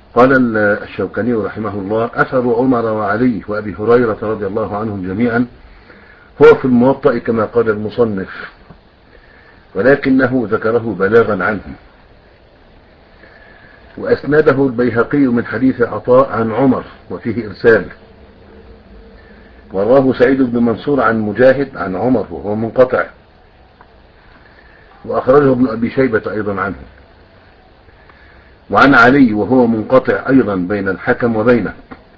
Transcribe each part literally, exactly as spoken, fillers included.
قال الشوكاني رحمه الله: أثر عمر وعلي وأبي هريرة رضي الله عنهم جميعا هو في الموطأ كما قال المصنف، ولكنه ذكره بلاغا عنهم، وأسنده البيهقي من حديث عطاء عن عمر وفيه إرسال، وراه سعيد بن منصور عن مجاهد عن عمر وهو منقطع، وأخرجه ابن أبي شيبة أيضا عنه، وعن علي وهو منقطع أيضا بين الحكم وبينه.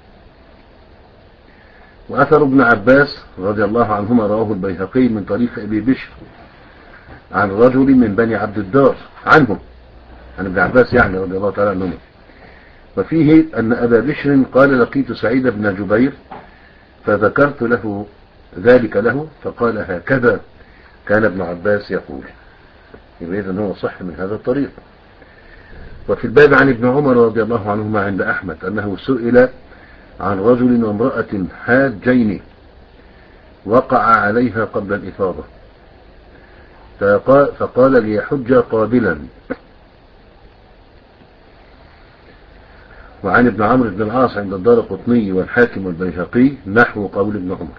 وأثر ابن عباس رضي الله عنهما رواه البيهقي من طريق أبي بشر عن رجل من بني عبد الدار عنه، عن ابن عباس يعني رضي الله تعالى عنه، وفيه أن أبا بشر قال: لقيت سعيد بن جبير فذكرت له ذلك له فقال: هكذا كان ابن عباس يقول. يبقى إذن هو صح من هذا الطريق. وفي الباب عن ابن عمر رضي الله عنهما عند أحمد أنه سئل عن رجل وامرأة حاجين وقع عليها قبل الإفاضة، فقال: ليحج قابلا. وعن ابن عمرو بن العاص عند الدارقطني والحاكم والبيهقي نحو قول ابن عمر.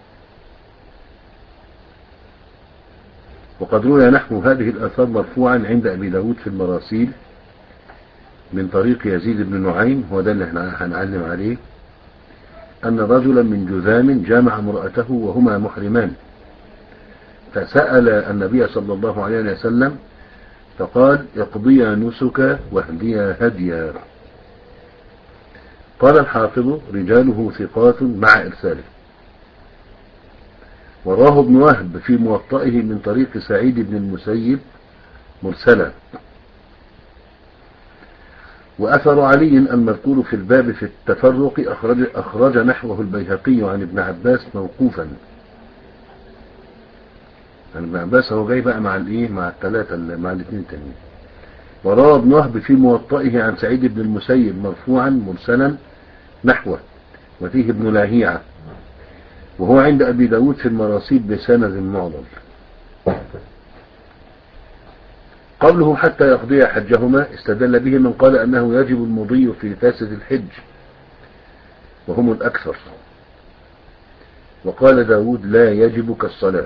وقد روي نحو هذه الآثار مرفوعا عند أبي داود في المراسيل من طريق يزيد بن نعيم، هو ده اللي احنا هنعلم عليه، أن رجلا من جذام جامع امرأته وهما محرمان، فسأل النبي صلى الله عليه وسلم فقال: اقضيا نسك واهديا هديا. قال الحافظ: رجاله ثقات مع إرساله. وراه ابن وهب في موطئه من طريق سعيد بن المسيب مرسلا. وأثر علي المذكور في الباب في التفرق أخرج, أخرج نحوه البيهقي عن ابن عباس موقوفا. عن ابن عباس هو جاي بقى مع الايه مع الثلاثة مع الاثنين التانيين. وروى ابن وهب في موطئه عن سعيد بن المسيب مرفوعا مرسلا نحوه، وفيه ابن لاهيعة، وهو عند أبي داود في المراسيل بسند معضل. قوله حتى يقضي حجهما استدل به من قال أنه يجب المضي في فاسد الحج وهم الأكثر، وقال داود: لا يجب كالصلاة.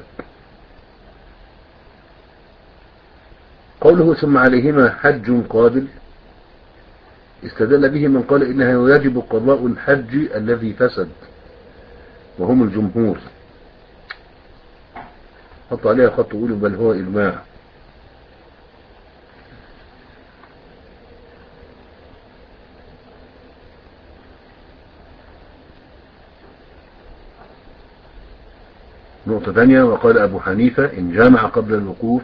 قوله ثم عليهما حج قابل استدل به من قال إنه يجب قضاء الحج الذي فسد وهم الجمهور. حط عليها خط قولوا بل هو إجماع. نقطة ثانية: وقال أبو حنيفة: إن جامع قبل الوقوف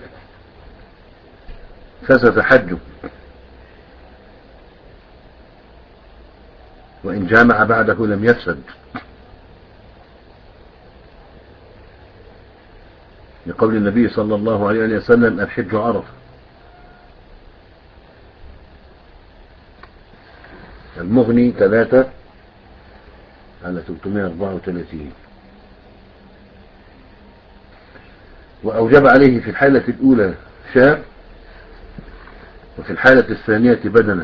فسد حجه، وإن جامع بعده لم يفسد، لقول النبي صلى الله عليه وسلم: الحج عرفة. المغني ثلاثة على ثلاثمائة وأربعة وثلاثين. وأوجب عليه في الحالة الأولى شاة، وفي الحالة الثانية بدنة.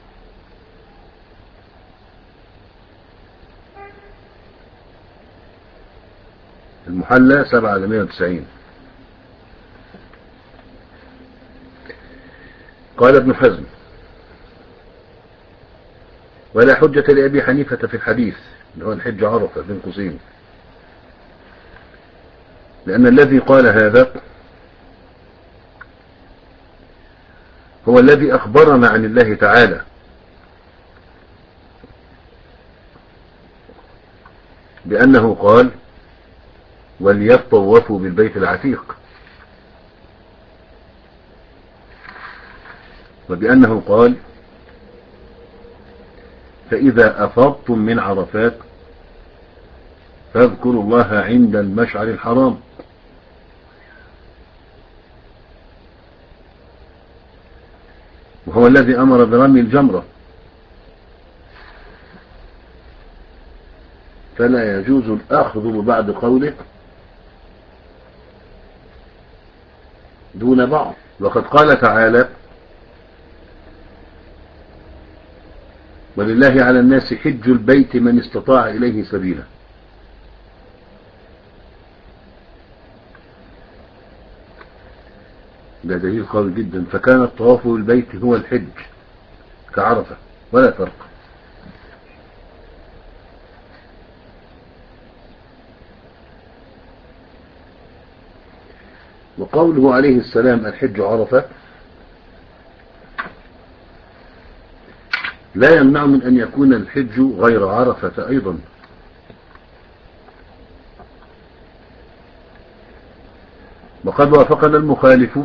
المحلى سبعة على مائة وتسعين. قال ابن حزم: ولا حجة لأبي حنيفة في الحديث اللي هو الحج عرفة بين قوسين، لأن الذي قال هذا هو الذي أخبرنا عن الله تعالى بأنه قال: وليطوفوا بالبيت العتيق، وبأنه قال: فإذا أفضتم من عرفات فاذكروا الله عند المشعر الحرام. وهو الذي أمر برمي الجمرة، فلا يجوز الأخذ ببعض قوله دون بعض. وقد قال تعالى: ولله على الناس حج البيت من استطاع إليه سبيلا. ده دليل قوي جدا. فكان الطواف بالبيت هو الحج كعرفة ولا فرق. وقوله عليه السلام الحج عرفة لا يمنع من أن يكون الحج غير عرفة أيضا. وقد وافقنا المخالف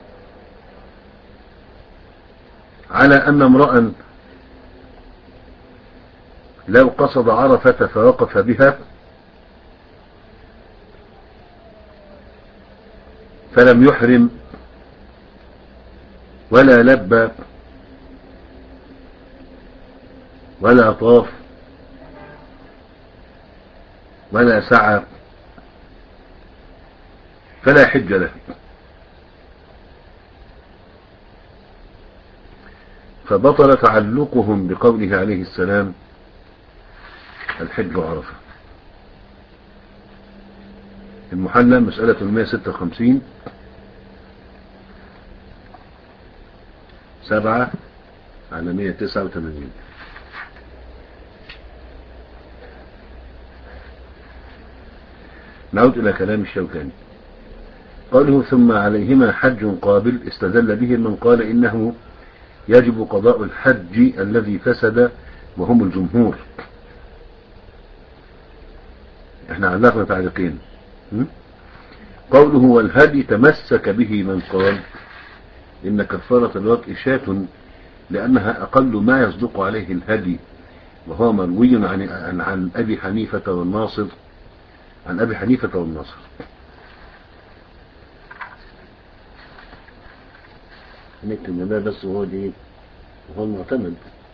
على أن امرأ لو قصد عرفة فوقف بها فلم يحرم ولا لبى ولا طاف ولا سعى فلا حج له. فبطل تعلقهم بقوله عليه السلام الحج عرفة. المحلى مسألة مئة وستة وخمسين سبعة على مئة وتسعة وثمانين. نعود إلى كلام الشوكاني. قوله ثم عليهما حج قابل استدل به من قال إنه يجب قضاء الحج الذي فسد وهم الجمهور. احنا علقنا تعليقين. قوله والهدي تمسك به من قال إن كفارة الوطء شاة لأنها أقل ما يصدق عليه الهدي، وهو مروي عن, عن, عن أبي حنيفة والناصر عن أبي حنيفة والناصر. نكتب ده بس وهو دي وهو المعتمد.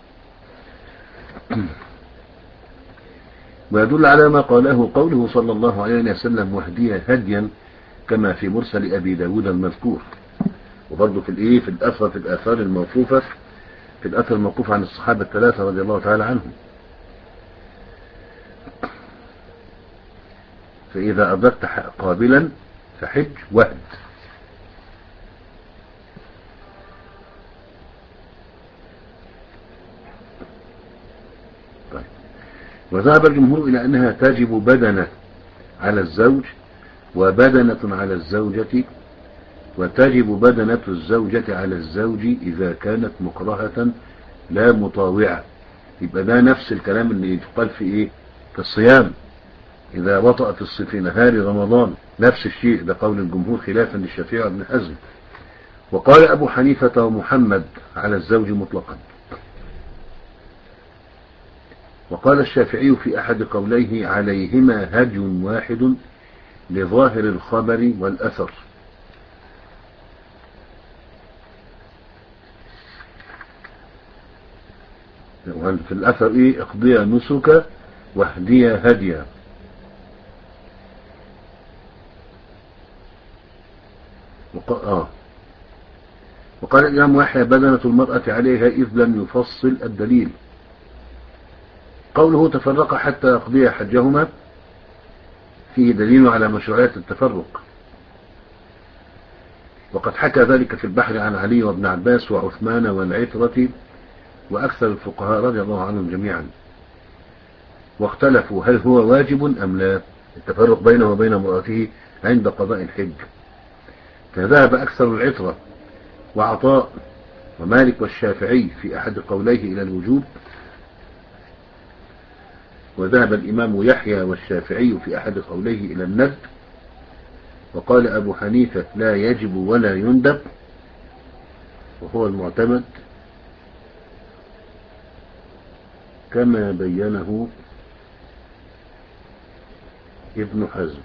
ويدل على ما قاله قوله صلى الله عليه وسلم واهدي هديا كما في مرسل أبي داود المذكور. وبرضه في الايه في الأثر في الآثار الموقوفة في الأثر الموقوف عن الصحابة الثلاثة رضي الله تعالى عنهم. فإذا أدركت قابلا فحج وهد. طيب. وذهب الجمهور إلى أنها تجب بدنة على الزوج وبدنة على الزوجة، وتجب بدنة الزوجة على الزوج إذا كانت مكرهة لا مطاوعة. يبقى ده نفس الكلام اللي يتقال في إيه في الصيام إذا وطأ في في نهار رمضان، نفس الشيء. ده قول الجمهور خلافا للشافعي وابن حزم. وقال أبو حنيفة ومحمد على الزوج مطلقا. وقال الشافعي في أحد قوليه عليهما هدي واحد لظاهر الخبر والأثر. في الأثر إيه اقضي نسك واهدي هديا. وق... آه. وقال الإمام يحيى بدنة المرأة عليها إذ لم يفصل الدليل. قوله تفرق حتى يقضي حجهما فيه دليل على مشروعية التفرق، وقد حكى ذلك في البحر عن علي وابن عباس وعثمان والعترة وأكثر الفقهاء رضي الله عنهم جميعا. واختلفوا هل هو واجب أم لا التفرق بينه وبين امرأته عند قضاء الحج. فذهب أكثر العترة وعطاء ومالك والشافعي في أحد قوليه إلى الوجوب، وذهب الإمام يحيى والشافعي في أحد قوليه إلى الندب، وقال أبو حنيفة لا يجب ولا يندب وهو المعتمد كما بينه ابن حزم.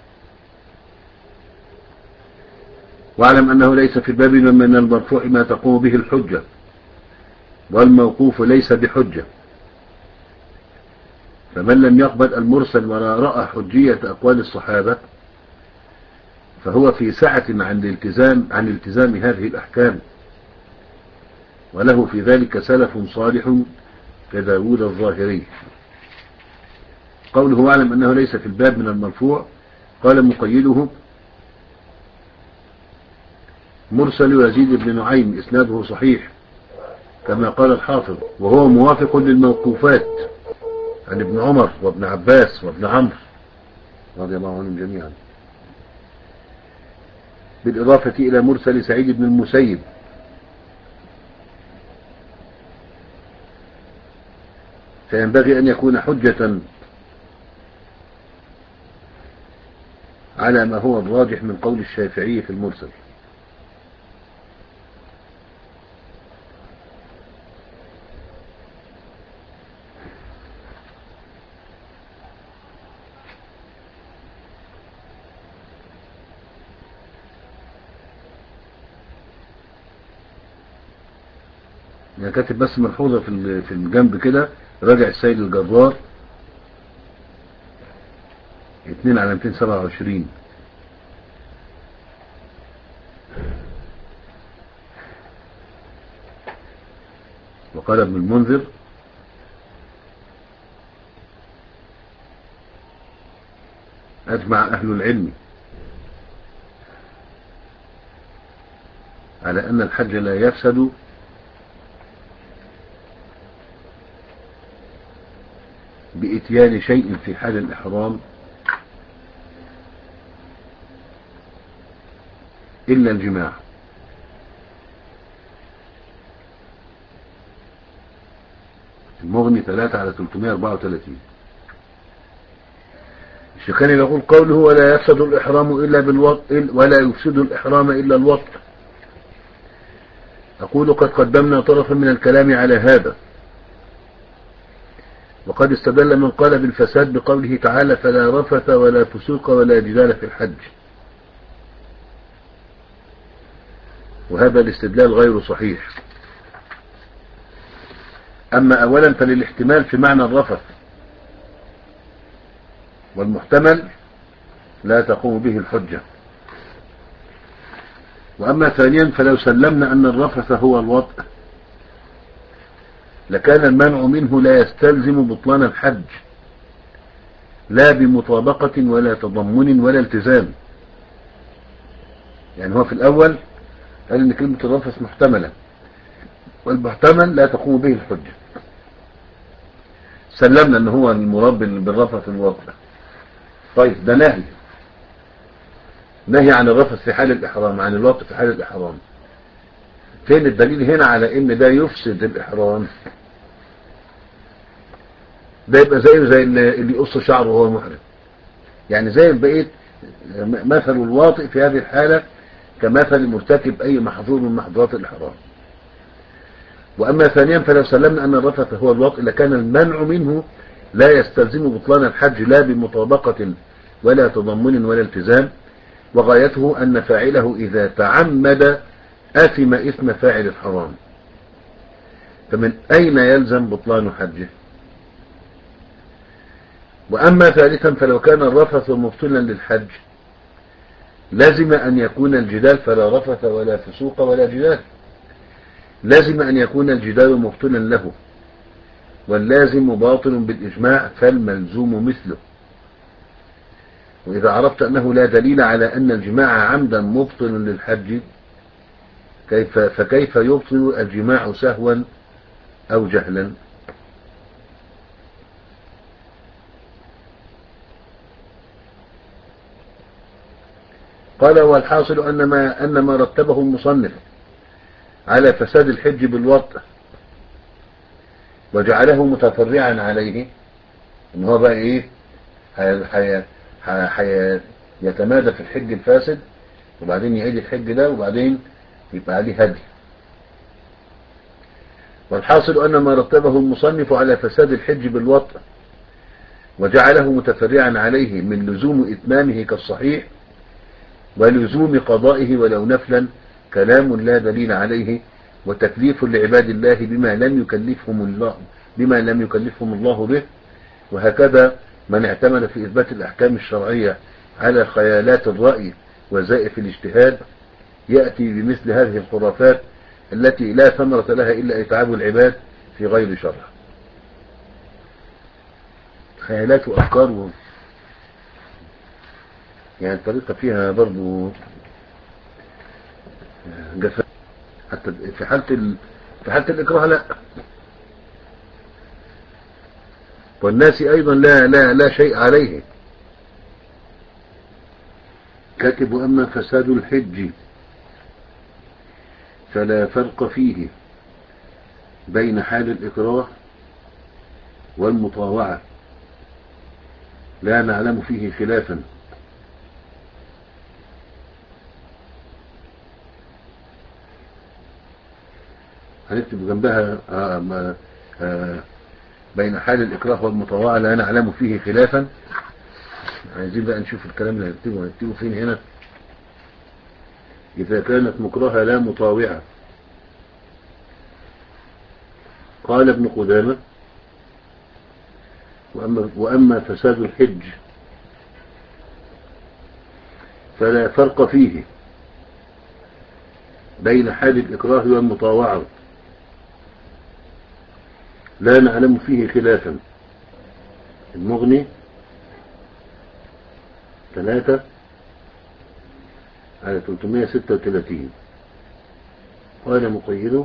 واعلم أنه ليس في الباب من المرفوع ما تقوم به الحجة، والموقوف ليس بحجة. فمن لم يقبل المرسل ولا رأى حجية أقوال الصحابة فهو في سعة عن الالتزام عن التزام هذه الأحكام، وله في ذلك سلف صالح كداود الظاهري. قوله واعلم أنه ليس في الباب من المرفوع، قال مقيده مرسل يزيد بن نعيم إسناده صحيح كما قال الحافظ، وهو موافق للموقوفات عن ابن عمر وابن عباس وابن عمرو رضي الله عنهم جميعا، بالإضافة إلى مرسل سعيد بن المسيب فينبغي أن يكون حجة على ما هو الراجح من قول الشافعي في المرسل. يعني كاتب بس ملحوظة في في الجنب كده، راجع السيد الجرار اتنين على مئتين وسبعة وعشرين. وقال ابن المنذر أجمع أهل العلم على أن الحج لا يفسد بإتيان شيء في حال الإحرام إلا الجماع. المغني ثلاثة على ثلاثمائة وأربعة وثلاثين. الشيخاني يقول قوله ولا يفسد الإحرام إلا بالوطء ولا يفسد الإحرام إلا الوطء، أقول قد قدمنا طرفا من الكلام على هذا، وقد استدل من قال بالفساد بقوله تعالى فلا رفث ولا فسوق ولا جدال في الحج، وهذا الاستدلال غير صحيح. أما أولا فللاحتمال في معنى الرفث، والمحتمل لا تقوم به الحجة. وأما ثانيا فلو سلمنا أن الرفث هو الوطء لكان المنع منه لا يستلزم بطلان الحج، لا بمطابقة ولا تضمن ولا التزام. يعني هو في الأول قال إن كلمة الرفث محتملة، والمحتمل لا تقوم به الحجة. سلمنا أن هو المراد بالرفث الوطء. طيب ده نهي نهي عن الرفث في حال الإحرام، عن الوطء في حال الإحرام. فين الدليل هنا على ان ده يفسد الإحرام؟ ده يبقى زيه زي اللي يقص شعره وهو محرم، يعني زي بقيت مثل الواطئ في هذه الحالة كمثل مرتكب أي محظور من محظورات الإحرام. وأما ثانيا فلو سلمنا أن الرفث هو الواطئ لكان المنع منه لا يستلزم بطلان الحج، لا بمطابقة ولا تضمن ولا التزام، وغايته أن فاعله إذا تعمد آثم إثم فاعل الحرام، فمن أين يلزم بطلان حجه؟ وأما ثالثا فلو كان الرفث مبطلا للحج لازم أن يكون الجدال فلا رفث ولا فسوق ولا جدال، لازم أن يكون الجدال مبطلا له، واللازم باطل بالإجماع فالملزوم مثله. وإذا عرفت أنه لا دليل على أن الجماع عمدا مبطل للحج كيف فكيف يبطل الجماع سهوا أو جهلا؟ قال والحاصل أن ما, أن ما رتبه المصنف على فساد الحج بالوطء وجعله متفرعا عليه ان هو بقى ايه حي حي حي يتمادى في الحج الفاسد وبعدين يعيد الحج ده وبعدين يبقى عليه هدي. والحاصل أن ما رتبه المصنف على فساد الحج بالوطء وجعله متفرعا عليه من لزوم إتمامه كالصحيح ولزوم قضائه ولو نفلا كلام لا دليل عليه، وتكليف لعباد الله بما لم يكلفهم الله بما لم يكلفهم الله به. وهكذا من اعتمد في إثبات الأحكام الشرعية على خيالات الرأي وزائف الاجتهاد يأتي بمثل هذه الخرافات التي لا ثمرة لها إلا إتعاب العباد في غير شرع. خيالات وأفكار و... يعني الطريقة فيها برضو جفاء، حتى في حالة ال... في حالة الإكراه لا. والناس أيضا لا لا لا شيء عليه. كاتب: أما فساد الحج فلا فرق فيه بين حال الإكراه والمطاوعة، لا نعلم فيه خلافا. هنكتب جنبها آه آه بين حال الإكراه والمطاوعة لا نعلم فيه خلافا. عايزين بقى نشوف الكلام اللي هنكتبه هنكتبه فين هنا. إذا كانت مكرهة لا مطاوعة. قال ابن قدامة: وأما, وأما فساد الحج فلا فرق فيه بين حال الإكراه والمطاوعة، لا نعلم فيه خلافا. المغني ثلاثة على ثلاثمائة وستة وثلاثين. قال مقيده: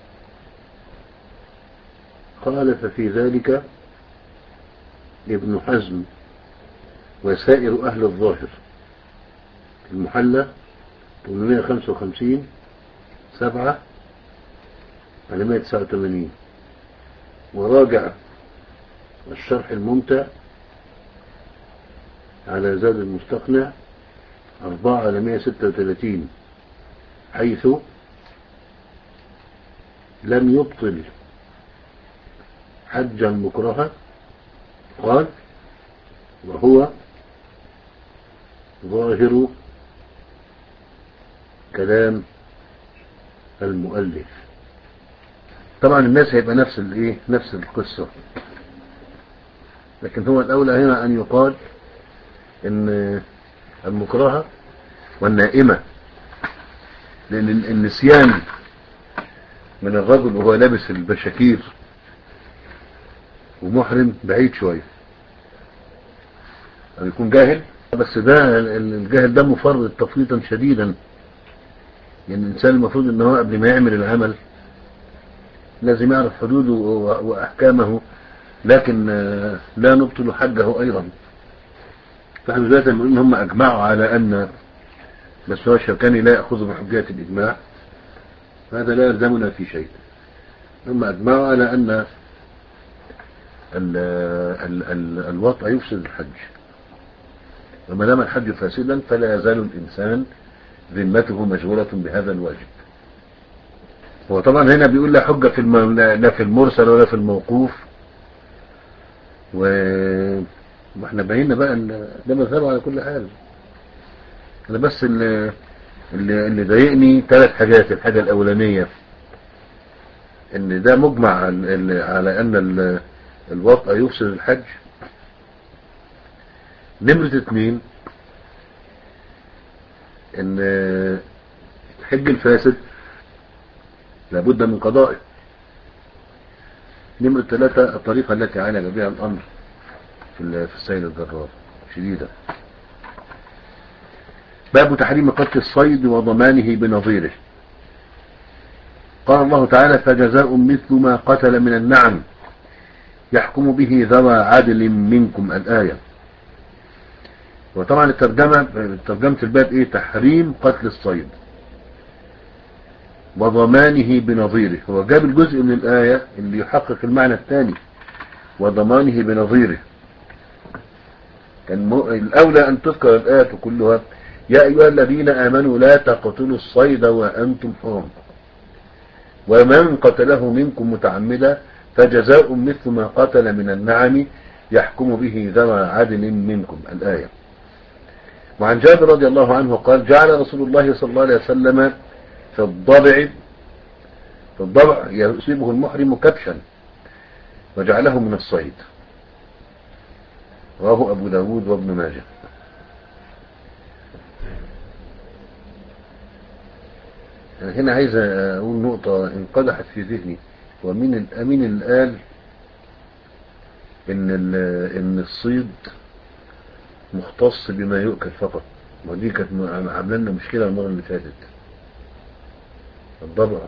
خالف في ذلك ابن حزم وسائر أهل الظاهر. المحلى ثمانمائة وخمسة وخمسين سبعة على مائة وتسعة وثمانين. وراجع الشرح الممتع على زاد المستقنع أربعة على مائة وستة وثلاثين، حيث لم يبطل حج المكره. قال: وهو ظاهر كلام المؤلف. طبعا الناس هيبقى نفس الايه نفس القصة، لكن هو الأولى هنا أن يقال إن المكرهة والنائمة، لأن النسيان من الرجل وهو لابس البشاكير ومحرم بعيد شوية، أو يكون جاهل. بس ده الجاهل ده مفرط تفريطا شديدا. يعني الإنسان المفروض إن هو قبل ما يعمل العمل لازم يعرف حدوده وأحكامه، لكن لا نبطل حجه أيضا. فاحنا دلوقتي بنقول إن هم أجمعوا على أن، بس هو الشوكاني لا يأخذ بحجية الإجماع، هذا لا يلزمنا في شيء. هم أجمعوا على أن ال ال ال الوطء يفسد الحج، وما دام الحج فاسدا فلا يزال الإنسان ذمته مشغولة بهذا الواجب. هو طبعا هنا بيقول لا حجة في الم... لا في المرسل ولا في الموقوف، و... واحنا بينا بقى ان ده مذهبه على كل حال. انا بس اللي اللي, اللي ضايقني ثلاث حاجات. الحاجة الأولانية ان ده مجمع على ان الوطء يفسد الحج. نمرة اتنين ان الحج الفاسد لابد من قضائه. نمرة ثلاثة الطريقة التي عالج بها الأمر في في السيد الجرار شديدة. باب تحريم قتل الصيد وضمانه بنظيره. قال الله تعالى: فجزاء مثل ما قتل من النعم يحكم به ذوى عدل منكم. الآية. وطبعا الترجمة ترجمة الباب ايه؟ تحريم قتل الصيد وضمانه بنظيره. هو جاب الجزء من الآية اللي يحقق المعنى الثاني، وضمانه بنظيره. كان الأولى أن تذكر الآية كلها: يا أيها الذين آمنوا لا تقتلوا الصيد وأنتم حرم، ومن قتله منكم متعمدا فجزاء مثل ما قتل من النعم يحكم به ذوى عدل منكم. الآية. وعن جابر رضي الله عنه قال: جعل رسول الله صلى الله عليه وسلم في الضبع في الضبع يصيبه المحرم كبشا وجعله من الصيد. رواه أبو داود وابن ماجه. هنا عايز أقول نقطة انقدحت في ذهني، ومين الأمين اللي قال ان ان الصيد مختص بما يؤكل فقط، ودي كانت عامله لنا مشكله المره اللي فاتت. الضبع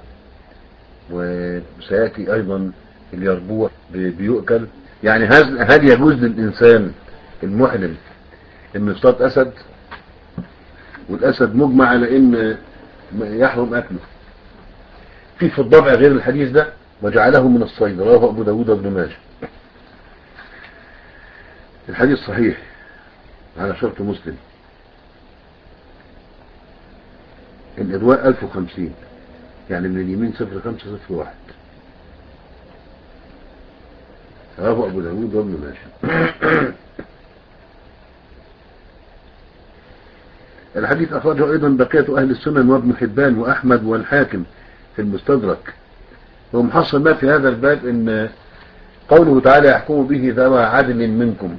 وسياتي ايضا اليربوع بيؤكل. يعني هل هل يجوز للانسان المحرم انه يصطاد اسد؟ والاسد مجمع على ان يحرم اكله. في في الضبع غير الحديث ده وجعله من الصيد، رواه ابو داود وابن ماجه. الحديث صحيح على شرط مسلم. الإرواء ألف وخمسين، يعني من اليمين صفر خمسة صفر واحد، رواه أبو داود وابن ماجه. الحديث أخرجه أيضا بقية أهل السنن وابن حبان وأحمد والحاكم في المستدرك. ومحصل ما في هذا الباب إن قوله تعالى يحكم به ذوى عدل منكم،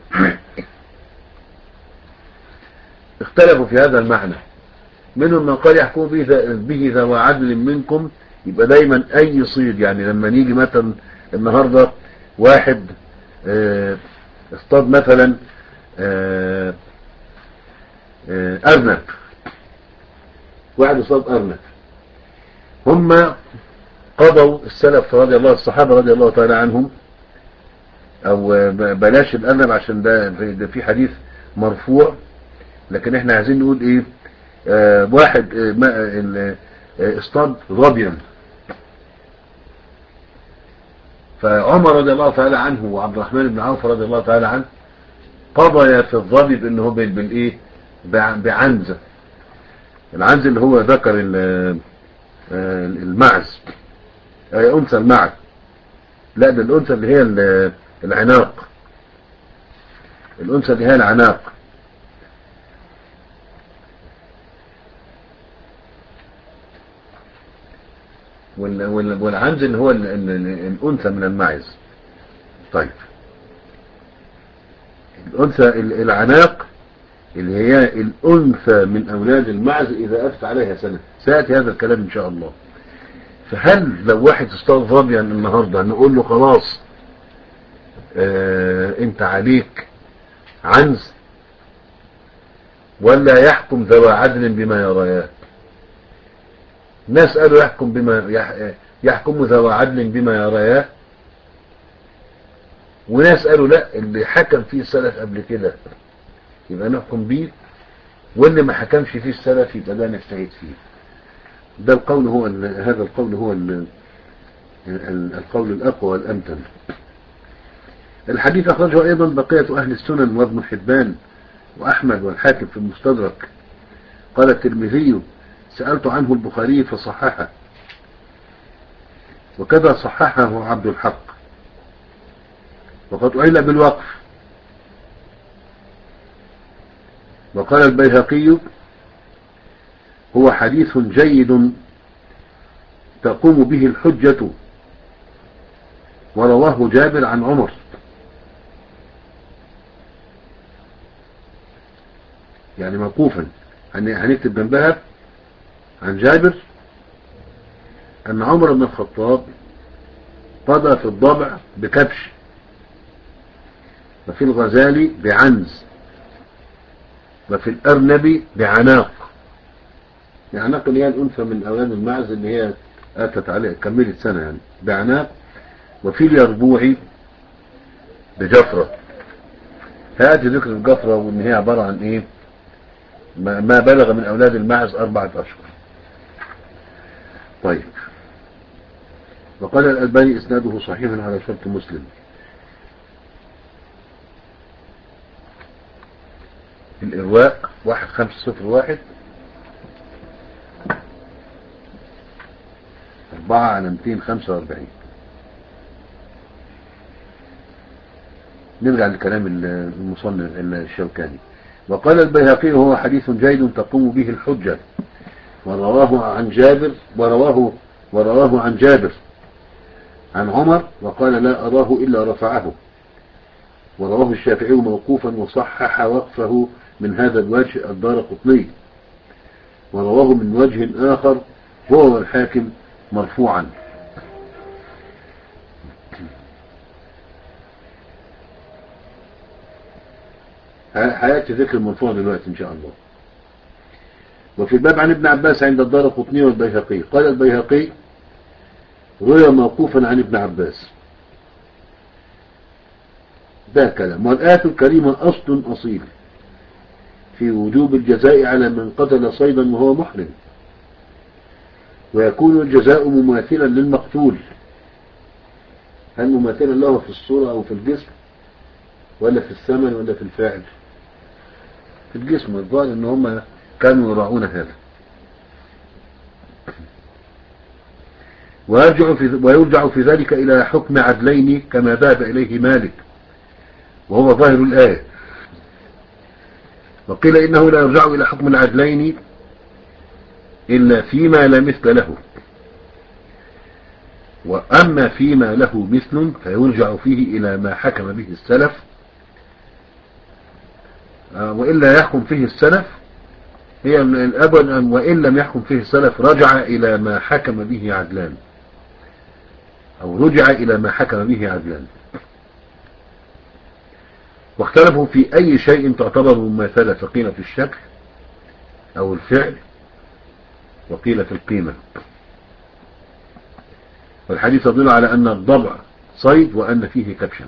اختلفوا في هذا المعنى. منهم من قال يحكم به ذوى عدل منكم، يبقى دايما أي صيد. يعني لما نيجي مثلا النهاردة واحد اه اصطاد مثلا اه اه أرنب، واحد اصطاد أرنب، هم قضوا السلف رضي الله الصحابة رضي الله تعالى عنهم، او بلاش الأرنب عشان ده, ده في حديث مرفوع، لكن احنا عايزين نقول ايه. اه واحد اه اصطاد ظبيا، فعمر رضي الله تعالى عنه وعبد الرحمن بن عوف رضي الله تعالى عنه قضى في الظبي بانه بالايه بعنزة. العنز اللي هو ذكر المعز، اي انثى المعز، لا ده الانثى اللي هي العناق، الانثى اللي هي العناق. والعنز اللي هو الانثى من المعز. طيب الانثى العناق اللي هي الانثى من اولاد المعز اذا اتت عليها سنة، سيأتي هذا الكلام ان شاء الله. فهل لو واحد اصطاد ظبيا النهاردة نقول له خلاص اه انت عليك عنز، ولا يحكم ذوى عدل بما يرياه؟ ناس قالوا يحكم بما يحكم ذوى عدل بما يرياه، وناس قالوا لا اللي حكم فيه السلف قبل كده يبقى نحكم بيه، واللي ما حكمش فيه السلف يبقى ده نجتهد فيه. ده القول هو هذا القول هو القول الأقوى والأمتن. الحديث أخرجه أيضا بقية أهل السنن وابن حبان وأحمد والحاكم في المستدرك. قال الترمذي سألت عنه البخاري فصححه، وكذا صححه عبد الحق، وقد أعل بالوقف. وقال البيهقي هو حديث جيد تقوم به الحجة، ورواه جابر عن عمر. يعني موقوفا، هنكتب جنبها عن جابر أن عمر بن الخطاب قضى في الضبع بكبش، وفي الغزال بعنز، وفي الأرنب بعناق. العناق اللي هي الأنثى من أولاد المعز اللي هي أتت عليه كملت سنة يعني بعناق. وفي اليربوع بجفرة. هذه ذكر الجفرة وإن هي عبارة عن إيه؟ ما بلغ من أولاد المعز أربعة أشهر. طيب. وقال الألباني إسناده صحيح على شرط مسلم. الإرواء واحد خمسة صفر واحد أربعة على مئتين خمسة وأربعين. نرجع لكلام المصنف الشوكاني. وقال البيهقي هو حديث جيد تقوم به الحجة، ورواه عن جابر ورواه ورواه عن جابر عن عمر، وقال لا أراه إلا رفعه. ورواه الشافعي موقوفا وصحح وقفه من هذا الوجه الدارقطني، ورواه من وجه آخر هو والحاكم مرفوعا. هيأتي ذكر المرفوع دلوقتي إن شاء الله. وفي الباب عن ابن عباس عند الدارقطني والبيهقي قال البيهقي روي موقوفا عن ابن عباس. ده كلام. والآية الكريمة أصل أصيل في وجوب الجزاء على من قتل صيدا وهو محرم، ويكون الجزاء مماثلا للمقتول. هل مماثلا له في الصورة أو في الجسم ولا في الثمن ولا في الفاعل؟ في الجسم. الظاهر ان هم كانوا يراعون هذا. ويرجع في, ويرجع في ذلك إلى حكم عدلين كما ذهب إليه مالك، وهو ظاهر الآية. وقيل إنه لا يرجع إلى حكم العدلين إلا فيما لا مثل له، وأما فيما له مثل فيرجع فيه إلى ما حكم به السلف، وإلا يحكم فيه السلف هي الأبد أن وإن لم يحكم فيه السلف رجع إلى ما حكم به عدلان، أو رجع إلى ما حكم به عدلان. واختلفوا في أي شيء تعتبر مماثلة، فقيل في الشكل أو الفعل، وقيل في القيمة. والحديث يدل على أن الضبع صيد وأن فيه كبشا.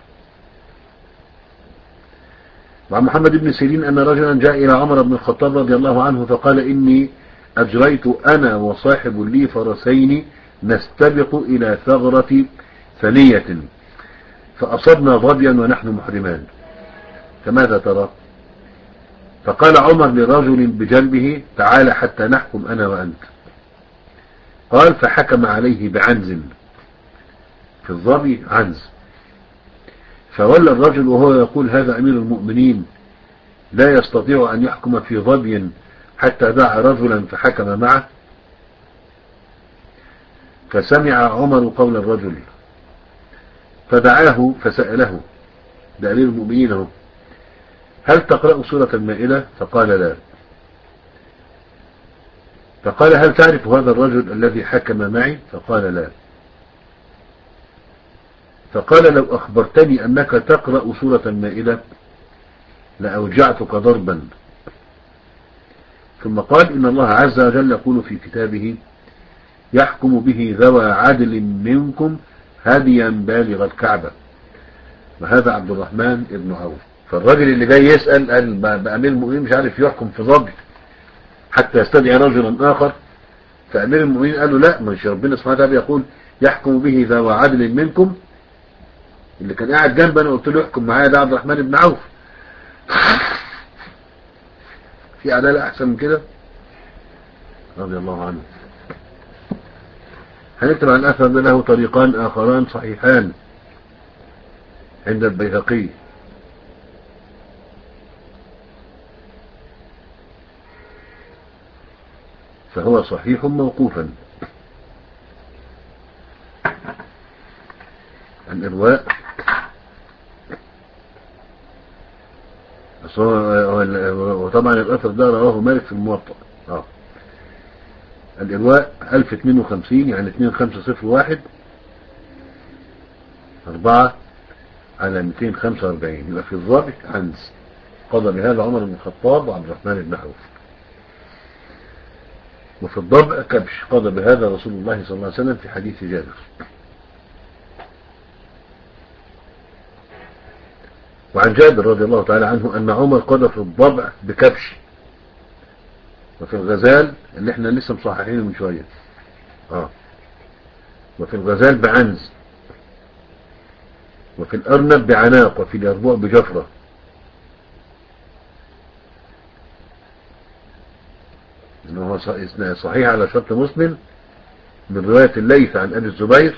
وعن محمد بن سيرين أن رجلا جاء إلى عمر بن الخطاب رضي الله عنه فقال إني أجريت أنا وصاحب لي فرسين نستبق إلى ثغرة ثنية فأصبنا ظبيا ونحن محرمان، فماذا ترى؟ فقال عمر لرجل بجنبه تعال حتى نحكم أنا وأنت. قال فحكم عليه بعنز، في الظبي عنز. فولى الرجل وهو يقول هذا أمير المؤمنين لا يستطيع أن يحكم في ظبي حتى دعا رجلا فحكم معه. فسمع عمر قول الرجل فدعاه فسأله، ده أمير المؤمنين هو، هل تقرأ سورة المائدة؟ فقال لا. فقال هل تعرف هذا الرجل الذي حكم معي؟ فقال لا. فقال لو أخبرتني أنك تقرأ سورة المائدة لأوجعتك ضربا. ثم قال إن الله عز وجل يقول في كتابه يحكم به ذوى عدل منكم هديا بالغ الكعبة، وهذا عبد الرحمن ابن عوف. فالراجل اللي جاي يسأل قال بأمير المؤمنين مش عارف يحكم في ظبي حتى يستدعي رجلا آخر، فأمير المؤمنين قال له لا، مش ربنا سبحانه وتعالى يقول يحكم به ذوى عدل منكم؟ اللي كان قاعد جنبي انا قلت له يحكم معايا ده عبد الرحمن بن عوف. في عدالة احسن من كده؟ رضي الله عنه. هنكتب عن الاثر ده له طريقان اخران صحيحان عند البيهقي. فهو صحيح موقوفا. الإرواء وطبعا الأثر ده رواه مالك في الموطأ. اه الإرواء ألف واثنين وخمسين يعني اثنين خمسة صفر واحد أربعة على مئتين وخمسة وأربعين. يبقى في الضابط عنز قضى بهذا عمر بن الخطاب وعبد الرحمن بن عوف. وفي الضبع كبش قضى بهذا رسول الله صلى الله عليه وسلم في حديث جابر. وعن جابر رضي الله تعالى عنه أن عمر قضى في الضبع بكبش، وفي الغزال اللي احنا لسه مصححينه من شوية اه وفي الغزال بعنز، وفي الأرنب بعناق، وفي اليربوع بجفرة. إنه صحيح على شرط مسلم من رواية الليث عن أبي الزبير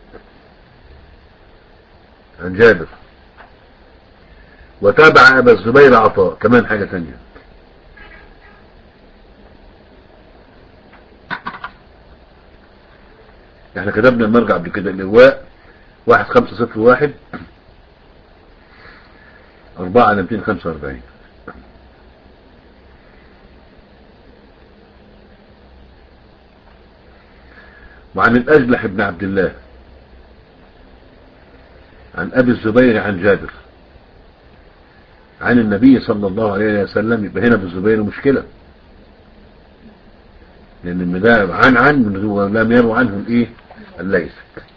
عن جابر، وتابع أبا الزبير عطاء كمان حاجة تانية. احنا كتبنا المرجع قبل كده الإرواء واحد خمسة صفر واحد أربعة على مئتين وخمسة وأربعين. وعن الأجلح بن عبد الله عن أبي الزبير عن جابر عن النبي صلى الله عليه وسلم، يبقى هنا بالزبير مشكلة، لأن المداعب عن عن من ولم يروا عنه الإيه الليث.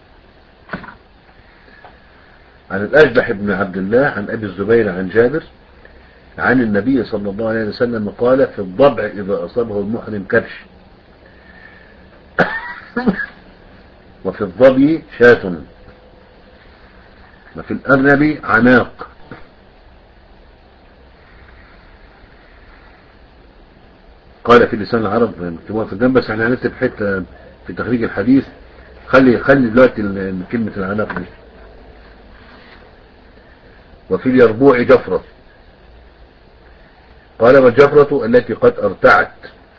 عن الأجدح بن عبد الله عن أبي الزبير عن جابر عن النبي صلى الله عليه وسلم قال: في الضبع إذا أصابه المحرم كبش، وفي الظبي شاة، وفي الأرنب عناق. قال في لسان العرب مكتوبة في الجنب، بس احنا هنكتب حتة في تخريج الحديث. خلي خلي دلوقتي كلمة العناق دي. وفي اليربوع جفرة. قال: والجفرة التي قد ارتعت.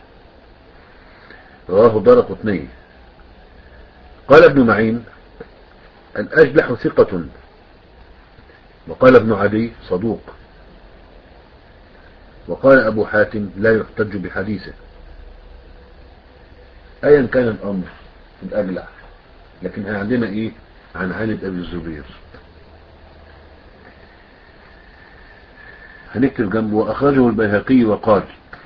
رواه دارقطني. قال ابن معين: الأجلح ثقة. وقال ابن عدي: صدوق. وقال أبو حاتم: لا يحتج بحديثه. أيا كان الأمر في الأجلح، لكن عندنا إيه عن عند أبي الزبير. هنكتب جنبه: وأخرجه البيهقي وقال: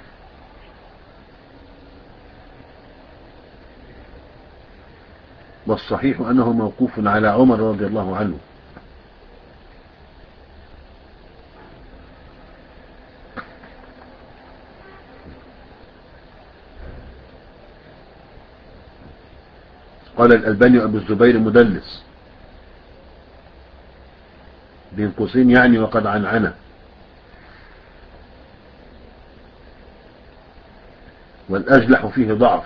والصحيح أنه موقوف على عمر رضي الله عنه. قال الألباني: أبو الزبير مدلس، بين قوسين يعني وقد عنعنه. والأجلح فيه ضعف.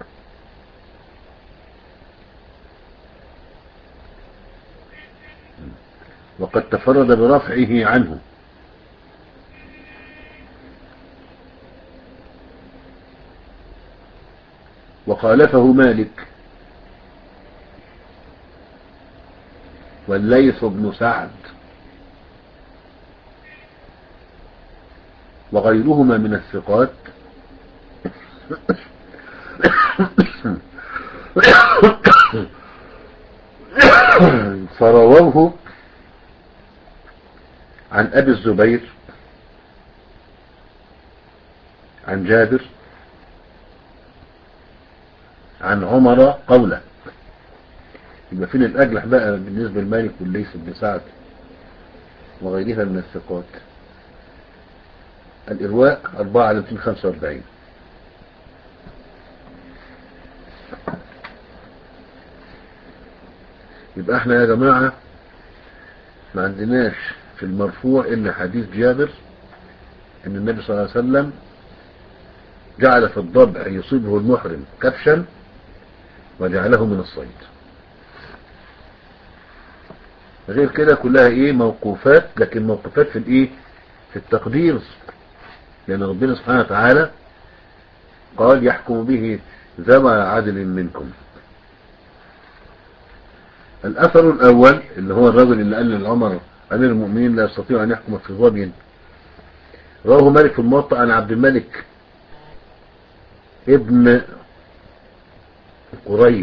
وقد تفرد برفعه عنه. وخالفه مالك والليث بن سعد وغيرهما من الثقات، فرووه عن أبي الزبير عن جابر عن عمر قوله. يبقى فين الأجلح بقى بالنسبة لمالك والليث بن سعد وغيرها من الثقات؟ الإرواء أربعة على مئتين وخمسة وأربعين. يبقى احنا يا جماعة ما عندناش في المرفوع إلا حديث جابر ان النبي صلى الله عليه وسلم جعل في الضبع يصيبه المحرم كبشا وجعله من الصيد. غير كده كلها ايه موقوفات، لكن موقوفات في الايه في التقدير، لان ربنا سبحانه وتعالى قال: يحكم به ذوى عدل منكم. الاثر الاول اللي هو الرجل اللي قال لعمر امير المؤمنين: لا يستطيع ان يحكم في ظبي، رواه مالك في الموطأ عن عبد الملك ابن قريب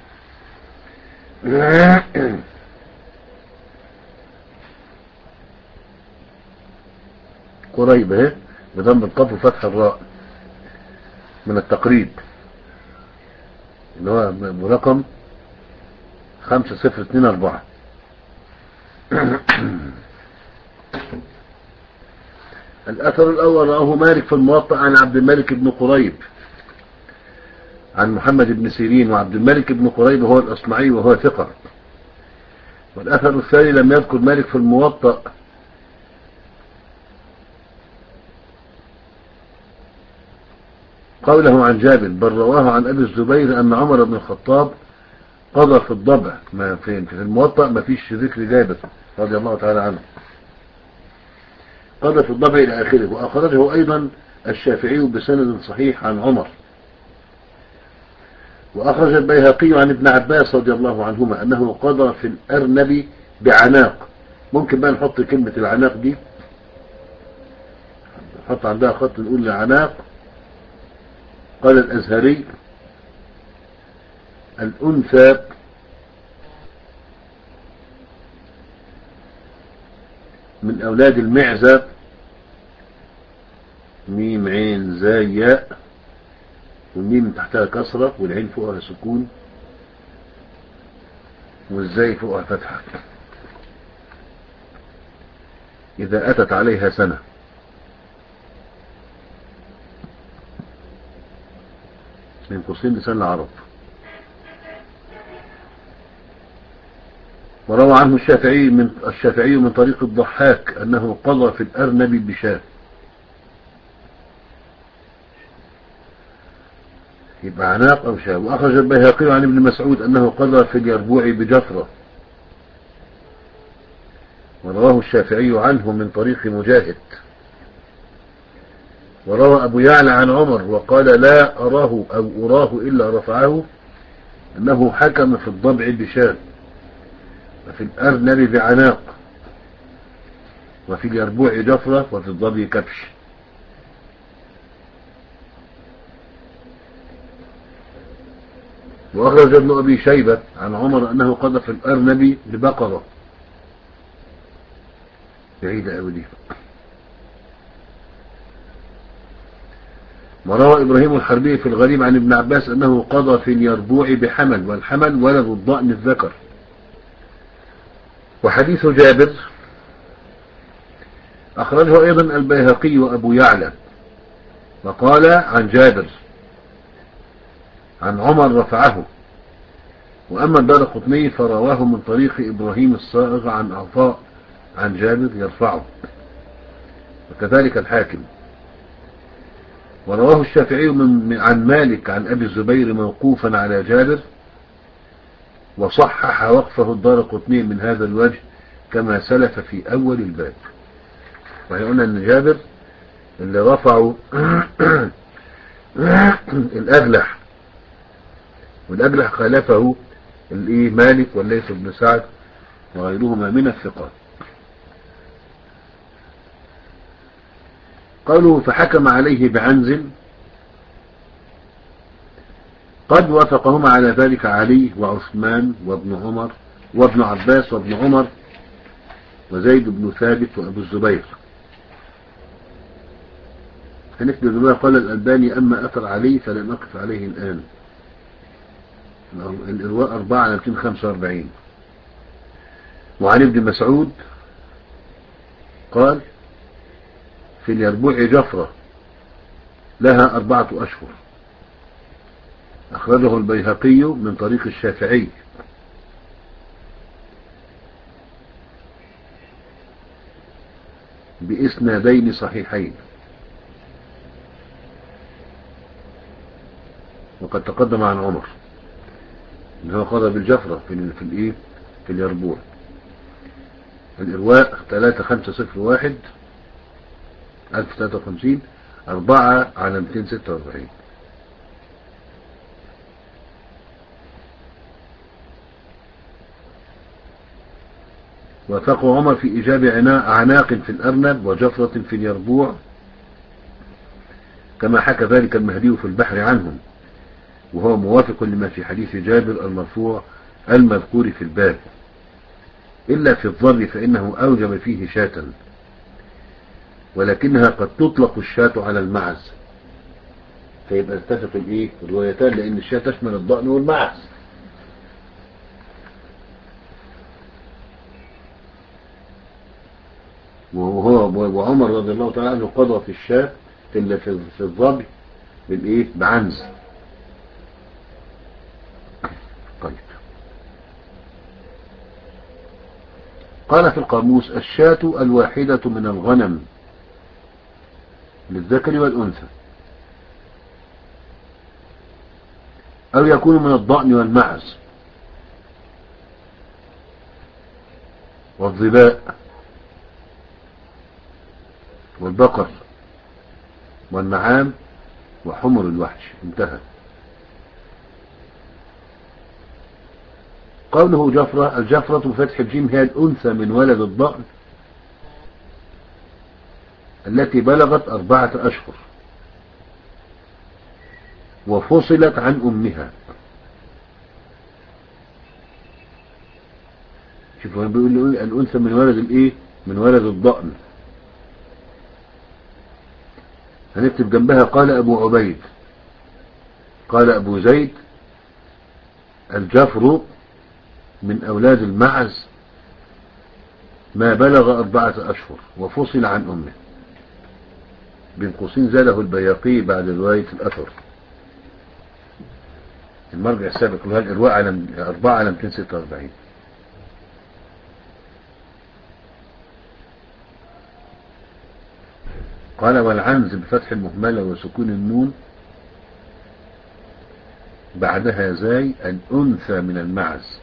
قريب اهي بضم القاف وفتح الراء، من التقريب اللي هو برقم خمسة صفر اتنين اربعة. الأثر الأول رواه مالك في الموطأ عن عبد الملك بن قريب عن محمد بن سيرين، وعبد الملك بن قريب هو الأصمعي وهو ثقة. والأثر الثاني لم يذكر مالك في الموطأ قوله عن جابر، بل رواه عن أبي الزبير أن عمر بن الخطاب قضى في الضبع. ما في في الموطأ ما فيش ذكر جابر رضي الله تعالى عنه. قضى في الضبع إلى آخره. وأخرجه أيضا الشافعي بسند صحيح عن عمر. وأخرج البيهقي عن ابن عباس رضي الله عنهما أنه قضى في الأرنب بعناق. ممكن بقى نحط كلمة العناق دي، نحط عندها خط نقول العناق. قال الأزهري: الأنثى من أولاد المعزة ميم عين زاي ياء، والميم تحتها كسرة والعين فوقها سكون والزاي فوقها فتحة. إذا أتت عليها سنة. من قوسين لسان العرب. وروى عنه الشافعي من الشافعي من طريق الضحاك أنه قضى في الأرنب بشاة. يبقى عناق أو شاة. وأخرج البيهقي عن ابن مسعود أنه قضى في اليربوع بجفرة. ورواه الشافعي عنه من طريق مجاهد. وروى أبو يعلى عن عمر وقال لا أراه أو أراه إلا رفعه أنه حكم في الضبع بشاة، وفي الأرنب بعناق، وفي اليربوع جفرة، وفي الضبع كبش. وأخرج ابن أبي شيبة عن عمر أنه قضى في الأرنب ببقرة. بعيدة أوي دي. وروى إبراهيم الحربي في الغريب عن ابن عباس أنه قضى في اليربوع بحمل، والحمل ولد الضأن الذكر. وحديث جابر أخرجه أيضا البيهقي وأبو يعلى، وقال عن جابر عن عمر رفعه. وأما الدارقطني فرواه من طريق إبراهيم الصائغ عن عطاء عن جابر يرفعه، وكذلك الحاكم. ورواه الشافعي من عن مالك عن أبي الزبير موقوفا على جابر، وصحح وقفه الدارقطني من هذا الوجه كما سلف في أول الباب. وهي قلنا أن جابر اللي رفعوا الأجلح، والأجلح خالفه الإيه مالك والليث بن سعد وغيرهما من الثقات. قالوا فحكم عليه بعنز، قد وافقهما على ذلك علي وعثمان وابن عمر وابن عباس وابن عمر وزيد بن ثابت وابو الزبير. هنكتب الرواية. قال الألباني أما أثر علي فلم أقف عليه الآن. الإرواء أربعة على مئتين وخمسة وأربعين. وعن ابن مسعود قال في اليربوع جفرة لها أربعة أشهر. أخرجه البيهقي من طريق الشافعي. بإسنادين صحيحين، وقد تقدم عن عمر انه قضى بالجفرة في في الايه في اليربوع. الإرواء ثلاثة خمسة صفر واحد ألف ثلاثة وخمسين أربعة على مئتين وستة وأربعين. وافقوا عمر في إيجاب عناق في الأرنب وجفرة في اليربوع، كما حكى ذلك المهدي في البحر عنهم، وهو موافق لما في حديث جابر المرفوع المذكور في الباب، إلا في الضر فإنه أوجب فيه شاة، ولكنها قد تطلق الشاة على المعز. فيبقى اتفق الايه الروايتان، لأن الشاة تشمل الضأن والمعز. وهو وعمر رضي الله تعالى عنه قضى في الشاة في في الضبي بالايه بعنز. طيب. قال في القاموس الشاة الواحدة من الغنم للذكر والأنثى، أو يكون من الضأن والمعز والظباء والبقر والنعام وحمر الوحش. انتهى. قوله جفرة، الجفرة بفتح الجيم هي الأنثى من ولد الضأن التي بلغت أربعة أشهر وفصلت عن أمها. شوفوا بيقول الأنثى من ولد الإيه من ولد الضأن. هنكتب جنبها قال أبو عبيد قال أبو زيد الجفر من أولاد المعز ما بلغ أربعة أشهر وفصل عن أمه. بين قوسين زاله البيهقي بعد رواية الأثر. المرجع السابق له الإرواء على أربعة على مئتين وستة وأربعين. قال والعنز بفتح المهملة وسكون النون بعدها زاي الأنثى من المعز.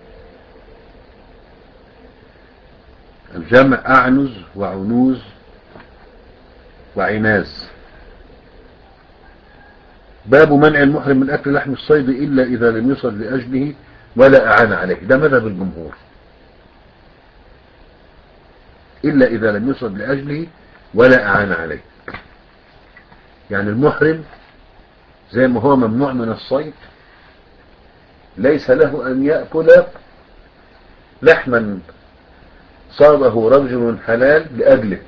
الجمع أعنز وعنوز وعناز. باب منع المحرم من أكل لحم الصيد إلا إذا لم يصل لأجله ولا أعان عليه. ده مذهب الجمهور، إلا إذا لم يصل لأجله ولا أعان عليه. يعني المحرم زي ما هو ممنوع من الصيد ليس له أن يأكل لحما صاده رجل حلال لأجله،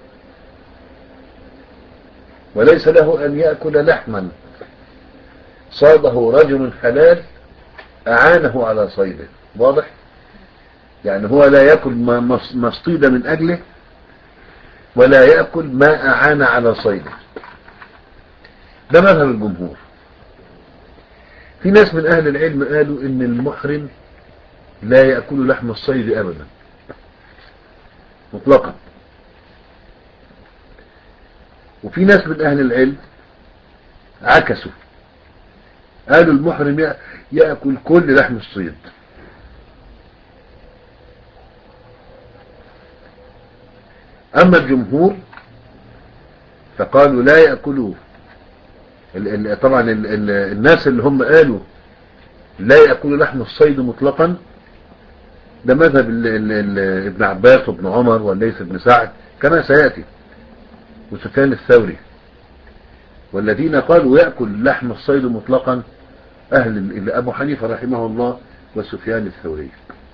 وليس له أن يأكل لحما صاده رجل حلال أعانه على صيده. واضح؟ يعني هو لا يأكل ما اصطيد من أجله ولا يأكل ما أعان على صيده. ده مذهب الجمهور. في ناس من أهل العلم قالوا إن المحرم لا يأكل لحم الصيد أبدا مطلقا، وفي ناس من أهل العلم عكسوا قالوا المحرم يأكل كل لحم الصيد. أما الجمهور فقالوا لا يأكلوا. طبعا الناس اللي هم قالوا لا يأكلوا لحم الصيد مطلقا ده مذهب ابن عباس وابن عمر والليث بن سعد كما سيأتي وسفيان الثوري. والذين قالوا يأكل لحم الصيد مطلقا أهل أبو حنيفة رحمه الله وسفيان الثوري.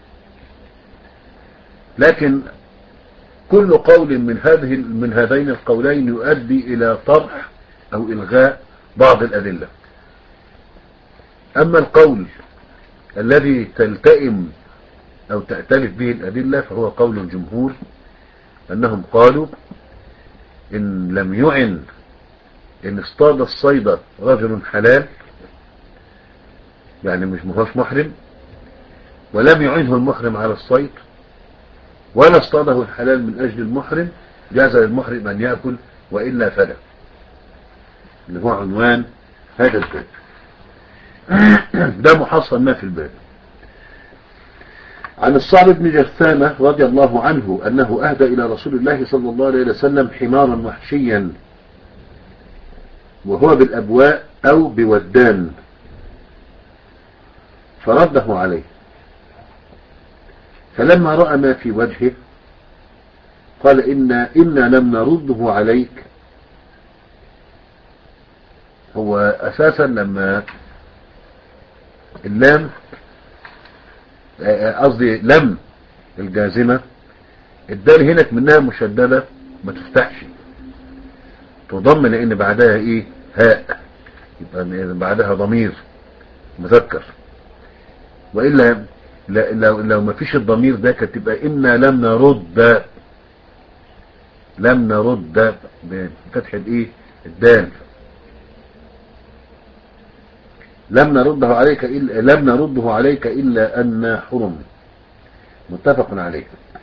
لكن كل قول من هذه من هذين القولين يؤدي إلى طرح أو إلغاء بعض الأدلة. أما القول الذي تلتئم أو تأتلف به الأدلة فهو قول الجمهور، أنهم قالوا إن لم يعن إن اصطاد الصيد رجل حلال يعني مش مهوش محرم، ولم يعنه المحرم على الصيد ولا اصطاده الحلال من أجل المحرم، جاز للمحرم أن يأكل وإلا فلا. اللي هو عنوان هذا الباب. ده محصل ما في الباب. عن الصعب بن جثامة رضي الله عنه أنه أهدى إلى رسول الله صلى الله عليه وسلم حمارا وحشيا وهو بالأبواء أو بودان فرده عليه، فلما رأى ما في وجهه قال إنا, إنا لم نرده عليك. هو أساسا لما اللام قصدي لم الجازمة الدال هنا منها مشددة ما تفتحش تضم لأن بعدها إيه هاء، يبقى بعدها ضمير مذكر، وإلا لو, لو ما فيش الضمير ده كانت تبقى إنا لم نرد لم نرد بفتح الإيه الدال. لم نرده عليك إلا لم نرده عليك إلا أن حرم. متفق عليه.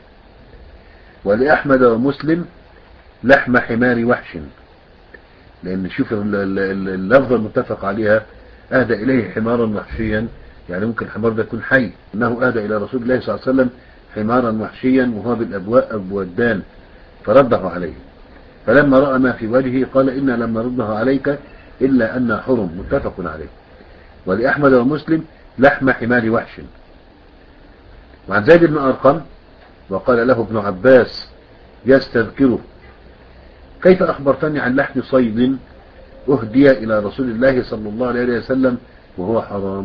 ولأحمد ومسلم لحم حمار وحش، لأن شوف اللفظة المتفق عليها أهدى إليه حمارا وحشيا، يعني ممكن الحمار ده يكون حي. إنه أهدى إلى رسول الله صلى الله عليه وسلم حمارا وحشيا وهو بالأبواء أبودان فرده عليه، فلما رأى ما في وجهه قال إنا لم نرده عليك إلا أن حرم. متفق عليه. ولأحمد ومسلم لحم حمار وحش. وعن زيد بن أرقم وقال له ابن عباس يستذكره كيف أخبرتني عن لحم صيد أهدي إلى رسول الله صلى الله عليه وسلم وهو حرام؟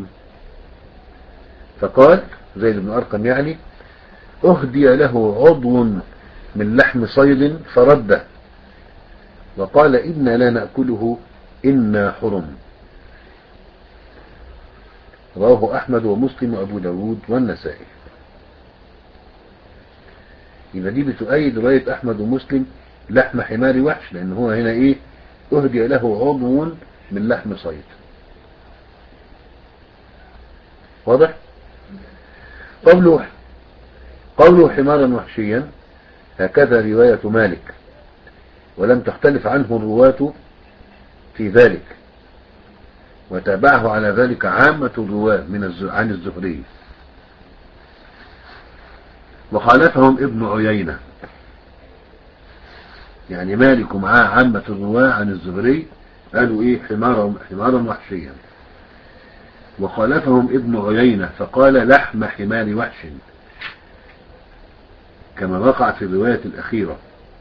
فقال زيد بن أرقم يعني أهدي له عضو من لحم صيد فرده وقال إنا لا نأكله إنا حرم. رواه أحمد ومسلم وأبو داود والنسائي. يبقى دي بتؤيد رواية أحمد ومسلم لحم حمار وحش، لأن هو هنا إيه؟ أهدي له عضو من لحم صيد. واضح؟ قوله قوله حمارا وحشيا هكذا رواية مالك، ولم تختلف عنه الرواة في ذلك، وتابعه على ذلك عامة الرواة من عن الزهري، وخالفهم ابن عيينة. يعني مالك معاه عامة الرواة عن الزهري قالوا ايه؟ حمارا حمارا وحشيا. وخالفهم ابن عيينة فقال لحم حمار وحش، كما وقع في الرواية الأخيرة.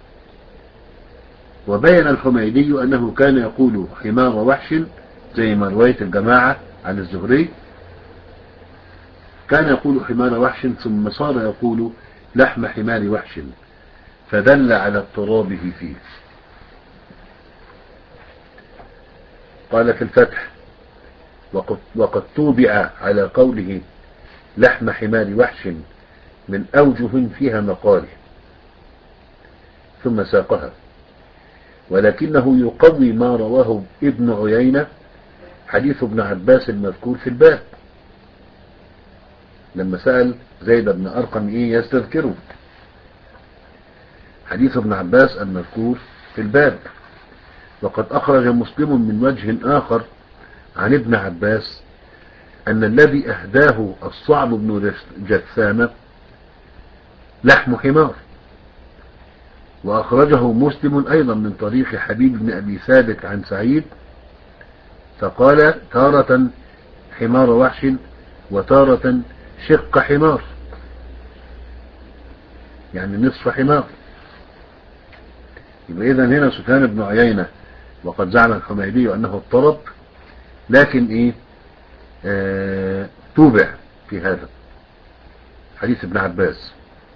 وبين الحميدي أنه كان يقول حمار وحش زي ما رواية الجماعة عن الزهري، كان يقول حمار وحش ثم صار يقول لحم حمار وحش، فدل على اضطرابه فيه. قال في الفتح وقد, وقد توبع على قوله لحم حمار وحش من أوجه فيها مقاله، ثم ساقها، ولكنه يقوي ما رواه ابن عيينة حديث ابن عباس المذكور في الباب لما سأل زيد بن أرقم إيه يستذكره، حديث ابن عباس المذكور في الباب. وقد أخرج مسلم من وجه آخر عن ابن عباس أن الذي أهداه الصعب بن جثامة لحم حمار. وأخرجه مسلم أيضا من طريق حبيب بن أبي ثابت عن سعيد، فقال تارة حمار وحش وتارة شق حمار، يعني نصف حمار. يبقى إذن هنا سفيان بن عيينة وقد زعم الحميدي أنه اضطرب، لكن إيه آه توبع في هذا حديث ابن عباس.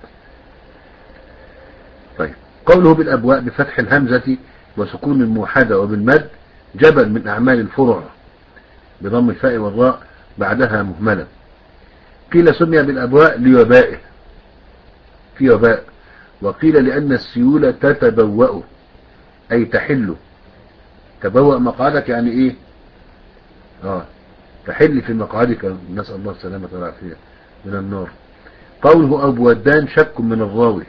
طيب قوله بالأبواء بفتح الهمزة وسكون الموحدة وبالمد جبل من أعمال الفرع بضم الفاء والراء بعدها مهملة. قيل سمي بالأبواء لوبائه، في وباء، وقيل لأن السيولة تتبوأ أي تحل. تبوأ مقعدك يعني إيه؟ آه تحل في مقعدك، نسأل الله السلامة والعافية من النار. قوله أبودان شك من الراوي،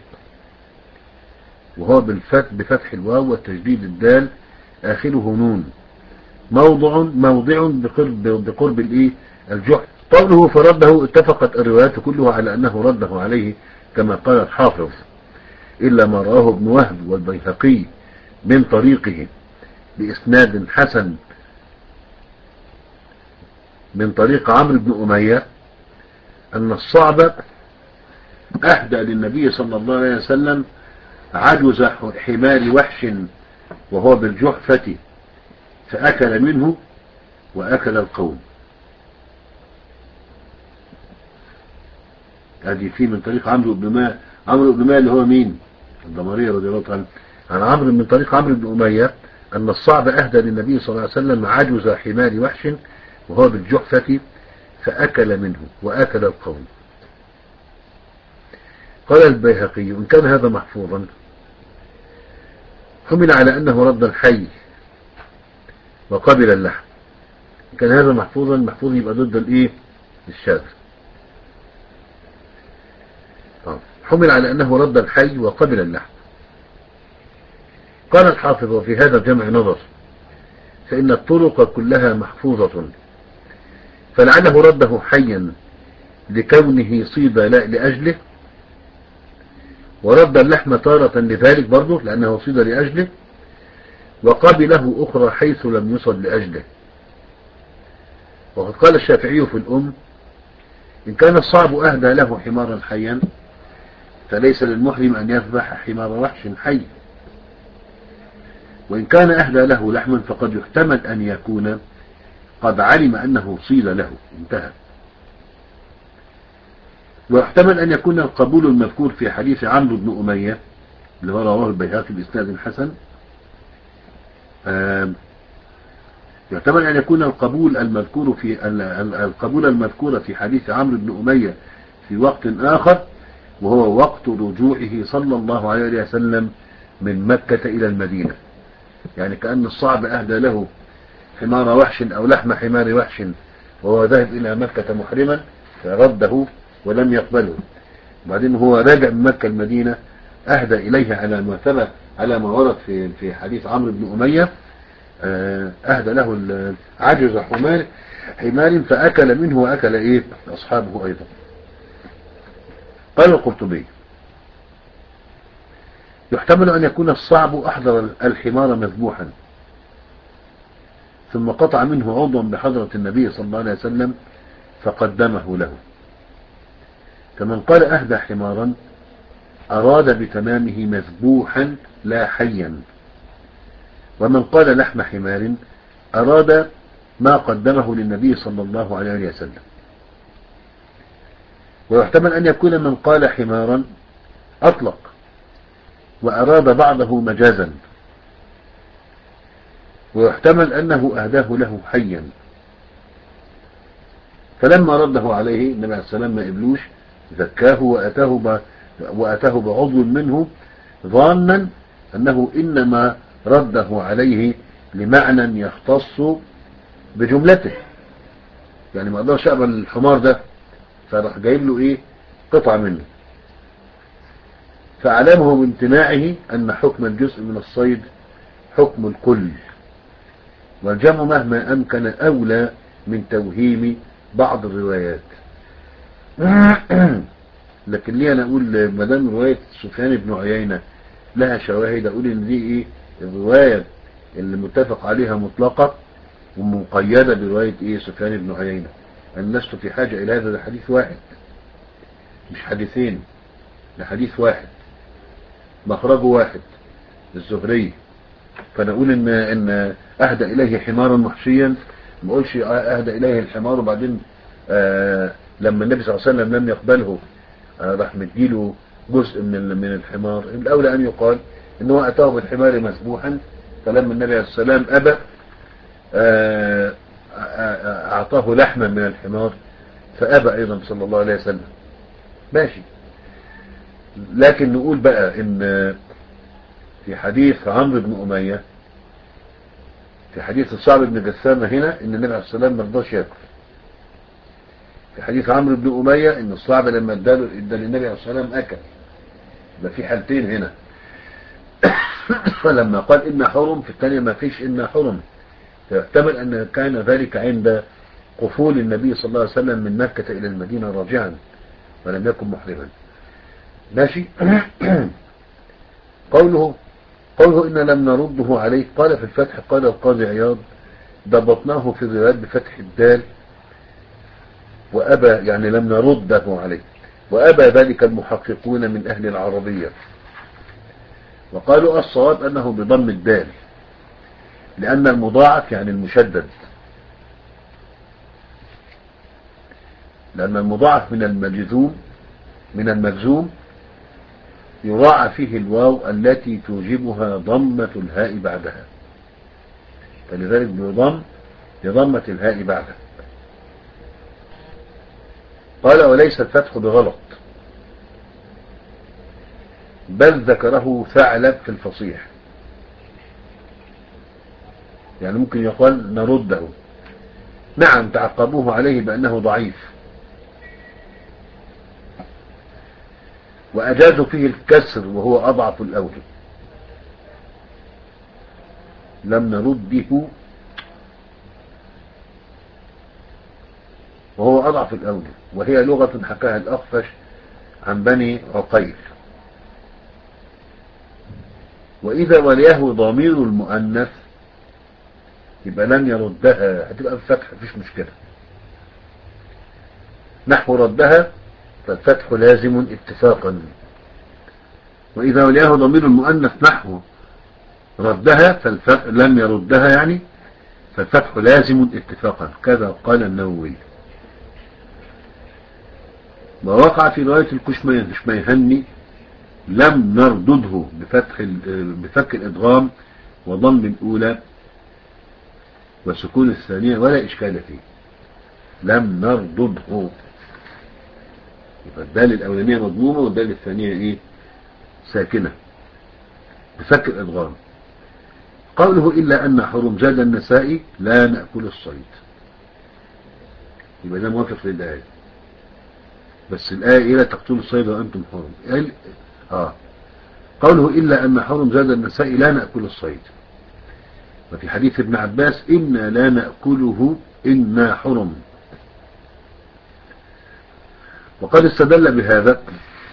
وهو بالفتح بفتح الواو والتجديد الدال آخره نون، موضع موضع بقرب بقرب الايه الجحر. قوله فرده اتفقت الروايات كلها على أنه رده عليه كما قال الحافظ، إلا ما رواه ابن وهب والبيهقي من طريقه بإسناد حسن من طريق عمرو بن أمية أن الصعب أهدى للنبي صلى الله عليه وسلم عجز حمار وحش وهو بالجحفة فأكل منه وأكل القوم. هذه فيه من طريق عمرو بن أمية. عمرو بن أمية اللي هو مين؟ الضمرية رضي الله عنه. عن عمرو من طريق عمرو بن أمية أن الصعب أهدى للنبي صلى الله عليه وسلم عجز حمار وحش وهو بالجحفة فأكل منه وأكل القوم. قال البيهقي إن كان هذا محفوظا حمل على أنه رد الحي وقبل اللحم. إن كان هذا محفوظا، محفوظ يبقى ضد الإيه؟ الشاذ. حمل على أنه رد الحي وقبل اللحم. قال الحافظ وفي هذا الجمع نظر، فإن الطرق كلها محفوظة، فلعله رده حيا لكونه صيد لا لأجله، ورد اللحم تارة لذلك برضه لأنه صيد لأجله، وقبله أخرى حيث لم يصد لأجله. وقد قال الشافعي في الأم إن كان الصعب أهدى له حمارا حيا فليس للمحرم أن يذبح حمار وحش حي، وإن كان أهدى له لحما فقد يحتمل أن يكون قد علم أنه صيد له انتهى. ويحتمل أن يكون القبول المذكور في حديث عمرو بن أمية اللي هو رواه البيهقي بإسناد حسن يحتمل أن يكون القبول المذكور في القبول المذكور في حديث عمرو بن أمية في وقت آخر، وهو وقت رجوعه صلى الله عليه وسلم من مكة إلى المدينة. يعني كأن الصعب أهدى له حمار وحش أو لحم حمار وحش وهو ذاهب إلى مكة محرما فرده ولم يقبله، وبعدين هو راجع من مكة المدينة أهدى إليه على ما ثبت على ما ورد في في حديث عمرو بن أمية، أهدى له عجز حمار حمار فأكل منه وأكل إيه أصحابه أيضا. قال القرطبي يحتمل أن يكون الصعب أحضر الحمار مذبوحا ثم قطع منه عضوا بحضرة النبي صلى الله عليه وسلم فقدمه له، فمن قال أهدى حمارا أراد بتمامه مذبوحا لا حيا، ومن قال لحم حمار أراد ما قدمه للنبي صلى الله عليه وسلم. ويحتمل أن يكون من قال حمارا أطلق وأراد بعضه مجازا، ويحتمل أنه أهداه له حيا فلما رده عليه النبي عليه السلام ما قبلوش زكاه وأتاه, وأتاه بعضو منه ظانا أنه إنما رده عليه لمعنى يختص بجملته، يعني ما قدرش أقبل الحمار ده فراح جايب له إيه قطعة منه، فعلمه بامتناعه أن حكم الجزء من الصيد حكم الكل، والجمع مهما أمكن أولى من توهيم بعض الروايات. لكن ليه أنا أقول مدام رواية سفيان بن عيينة لها شواهد أقول إن دي إيه الرواية اللي متفق عليها مطلقة ومقيدة برواية إيه سفيان بن عيينة. أن لست في حاجة إلى هذا الحديث واحد مش حديثين، لحديث واحد مخرجه واحد الزهري، فنقول إن, إن أهدى إليه حمارا محشيا ما أقولش أهدى إليه الحمار وبعدين آه لما النبي صلى الله عليه وسلم لم يقبله آه راح مديله جزء من من الحمار. الأولى أن يقال إنه أتاه بالحمار مسبوحا فلما النبي عليه السلام أبى آه أعطاه لحما من الحمار فأبى أيضا صلى الله عليه وسلم ماشي. لكن نقول بقى إن في حديث عمرو بن أمية في حديث الصعب بن جثامة هنا إن النبي عليه السلام ما رضاش ياكل. في حديث عمرو بن أمية إن الصعب لما اداله ادى للنبي عليه السلام أكل. يبقى في حالتين هنا. فلما قال إن حرم في الثانية ما فيش إن حرم، فيحتمل أن كان ذلك عند قفول النبي صلى الله عليه وسلم من مكة إلى المدينة راجعا ولم يكن محرما ماشي. قوله قوله إن لم نرده عليه قال في الفتح قال القاضي عياض ضبطناه في الروايات بفتح الدال وأبى يعني لم نرده عليه، وأبى ذلك المحققون من أهل العربية وقالوا الصواب أنه بضم الدال لأن المضاعف يعني المشدد، لأن المضاعف من المجزوم من المجزوم يراعى فيه الواو التي توجبها ضمة الهاء بعدها، فلذلك بضم بضمة الهاء بعدها. قال وليس الفتح بغلط بل ذكره ثعلب في الفصيح، يعني ممكن يقال نرده. نعم تعقبوه عليه بأنه ضعيف وأجازوا فيه الكسر وهو أضعف الأوجه، لم نرده وهو أضعف الأوجه، وهي لغة حكاها الأخفش عن بني عقيل. وإذا وليه ضمير المؤنث يبقى لن يردها هتبقى بفتح مفيش مشكلة. نحو ردها فالفتح لازم اتفاقا، وإذا وليه ضمير المؤنث نحو ردها فالفتح لم يردها يعني فالفتح لازم اتفاقا كذا قال النووي. ووقع في رواية الكشميهني لم نردده بفتح بفك الإدغام وضم الأولى وسكون الثانية ولا إشكال فيه، لم نردده. يبقى الدال الأولانية مضمومة والدال الثانية إيه؟ ساكنة بفك الإدغام. قوله إلا أن حرم زاد النسائي لا نأكل الصيد، يبقى ده موافق للآية، بس الآية إيه؟ لا تقتلوا الصيد وأنتم حرم. آه. قوله إلا أن حرم زاد النسائي لا نأكل الصيد، وفي حديث ابن عباس إنا لا نأكله إنا حرم. وقد استدل بهذا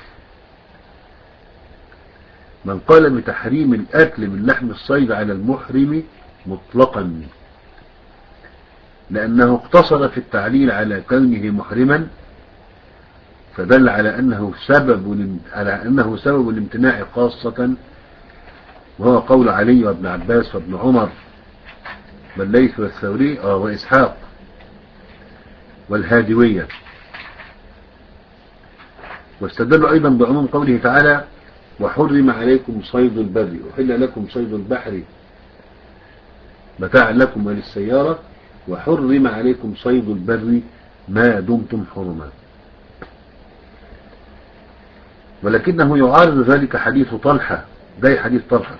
من قال بتحريم الأكل من لحم الصيد على المحرم مطلقا، لأنه اقتصر في التعليل على كونه محرما، فدل على أنه سبب على أنه سبب الامتناع خاصة، وهو قول علي وابن عباس وابن عمر والليث والثوري وإسحاق والهادوية. واستدلوا أيضا بعموم قوله تعالى وحرم عليكم صيد البر، أحل لكم صيد البحر متاعا لكم وللسيارة، وحرم عليكم صيد البر ما دمتم حرما. ولكنه يعارض ذلك حديث طلحة، ده حديث طلحة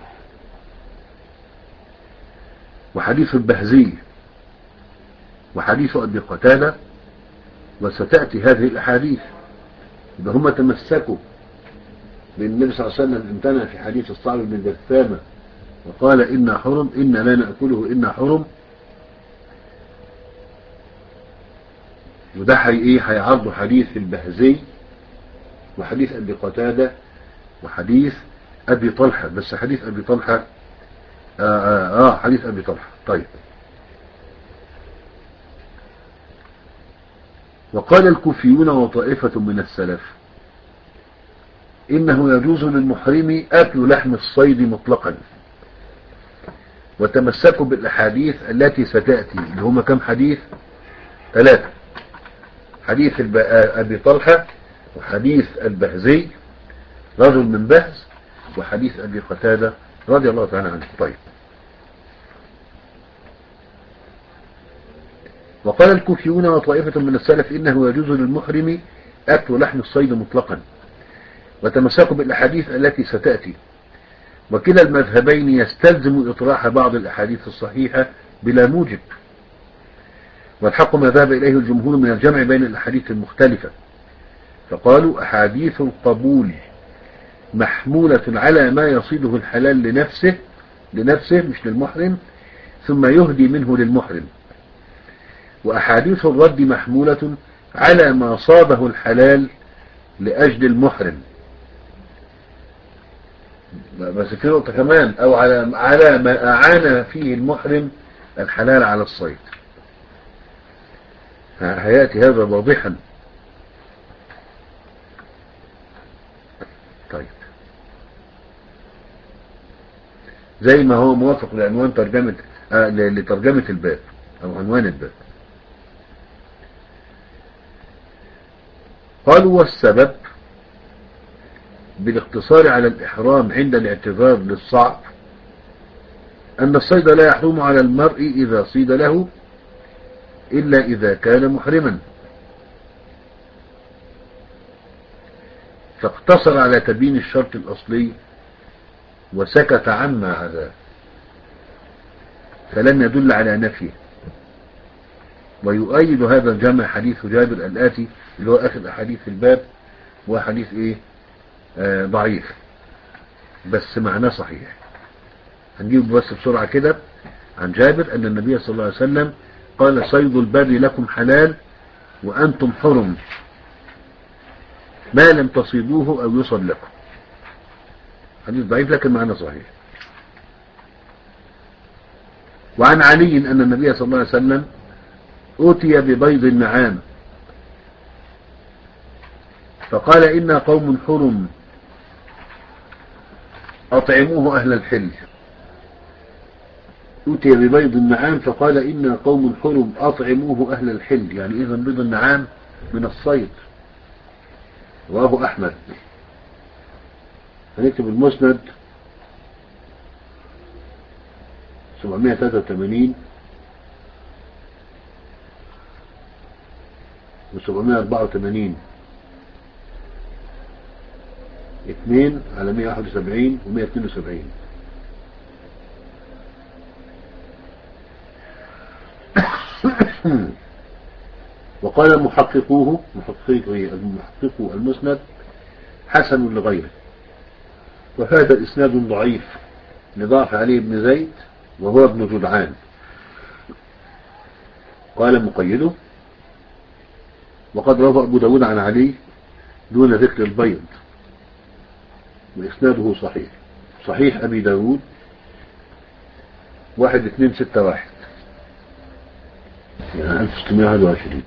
وحديث البهزي وحديث أبي قتادة، وستأتي هذه الأحاديث. إذا هم تمسكوا بأن النبي صلى الله عليه وسلم امتنع في حديث الصعب بن جثامة وقال إنا حرم، إنا لا نأكله إنا حرم، وده حي إيه هيعرضوا حديث البهزي وحديث أبي قتادة وحديث أبي طلحة. بس حديث أبي طلحة آه, آه, آه حديث أبي طلحة. طيب. وقال الكوفيون وطائفة من السلف إنه يجوز للمحرم أكل لحم الصيد مطلقا، وتمسكوا بالأحاديث التي ستأتي، اللي هما كم حديث؟ ثلاثة: حديث أبي طلحة، وحديث البهزي رجل من بهز، وحديث أبي قتادة رضي الله تعالى عنه. طيب. وقال الكوفيون وطائفة من السلف إنه يجوز للمحرم أكل لحم الصيد مطلقا، وتمسكوا بالأحاديث التي ستأتي، وكلا المذهبين يستلزم إطراح بعض الأحاديث الصحيحة بلا موجب، والحق ما ذهب إليه الجمهور من الجمع بين الأحاديث المختلفة، فقالوا أحاديث القبول محمولة على ما يصيده الحلال لنفسه لنفسه مش للمحرم ثم يهدي منه للمحرم، وأحاديث الرد محمولة على ما صابه الحلال لأجل المحرم. بس في نقطة كمان، أو على على ما أعان فيه المحرم الحلال على الصيد، هيأتي هذا واضحا. طيب. زي ما هو موافق لعنوان ترجمة آه لترجمة الباب أو عنوان الباب. قالوا والسبب بالاقتصار على الإحرام عند الاعتذار للصعب أن الصيد لا يحرم على المرء إذا صيد له إلا إذا كان محرما، فاقتصر على تبيين الشرط الأصلي وسكت عما عداه، فلم يدل على نفيه. ويؤيد هذا الجمع حديث جابر الآتي اللي هو آخر أحاديث الباب، وحديث إيه آه ضعيف بس معناه صحيح. هنجيب بس بسرعة كده عن جابر أن النبي صلى الله عليه وسلم قال صيد البر لكم حلال وأنتم حرم ما لم تصيدوه أو يصد لكم. حديث ضعيف لكن معناه صحيح. وعن علي أن النبي صلى الله عليه وسلم أوتي ببيض النعام فقال إنا قوم حرم أطعموه أهل الحل. أوتي ببيض النعام فقال إنا قوم حرم أطعموه أهل الحل، يعني إذا بيض النعام من الصيد. رواه أحمد. هنكتب المسند سبعمائة وثلاثة وثمانين وسبعمائة وأربعة وثمانين اثنين على مائة وواحد وسبعين ومائة واثنين وسبعين. وقال محققوه محققو المسند حسن لغيره، وهذا إسناد ضعيف لضعف علي بن زيد وهو ابن جدعان. قال مقيده وقد روى أبو داود عن علي دون ذكر البيض وإسناده صحيح. صحيح أبي داود واحد اثنين ستة واحد يعني ألف وستمائة وواحد وعشرين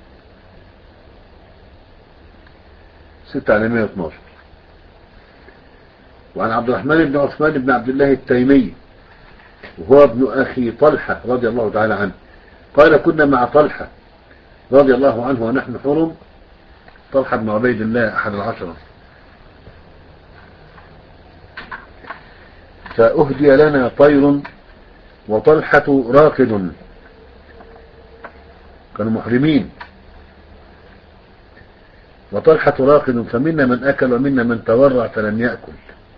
ستة على مائة واثناشر. وعن عبد الرحمن بن عثمان بن عبد الله التيمي وهو ابن أخي طلحة رضي الله تعالى عنه قال كنا مع طلحة رضي الله عنه ونحن حرم. طلحة بن عبيد الله أحد العشرة. فأهدي لنا طير وطلحة راكد، كانوا محرمين، وطلحة راكد، فمنا من أكل ومنا من تورع فلم يأكل.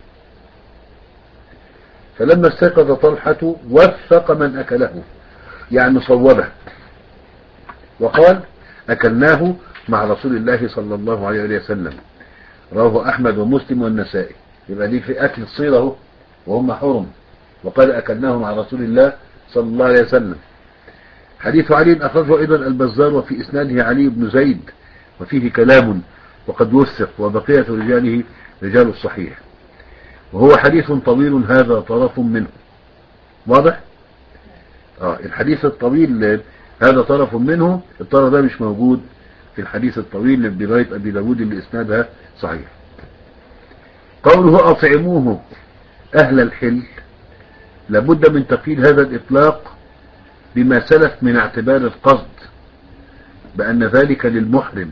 فلما استيقظ طلحة وثق من أكله يعني صوبه وقال أكلناه مع رسول الله صلى الله عليه وسلم. رواه أحمد ومسلم والنسائي. يبقى دي في أكل الصيرة وهم حرم، وقال أكلناه مع رسول الله صلى الله عليه وسلم. حديث علي أخرجه أيضا البزار وفي إسناده علي بن زيد وفيه كلام وقد وثق، وبقية رجاله رجال الصحيح، وهو حديث طويل هذا طرف منه. واضح؟ آه الحديث الطويل هذا طرف منه، الطرف ده مش موجود في الحديث الطويل برواية أبي داود اللي إسنادها صحيح. قوله أطعموه أهل الحل، لابد من تقييد هذا الإطلاق بما سلف من اعتبار القصد بأن ذلك للمحرم،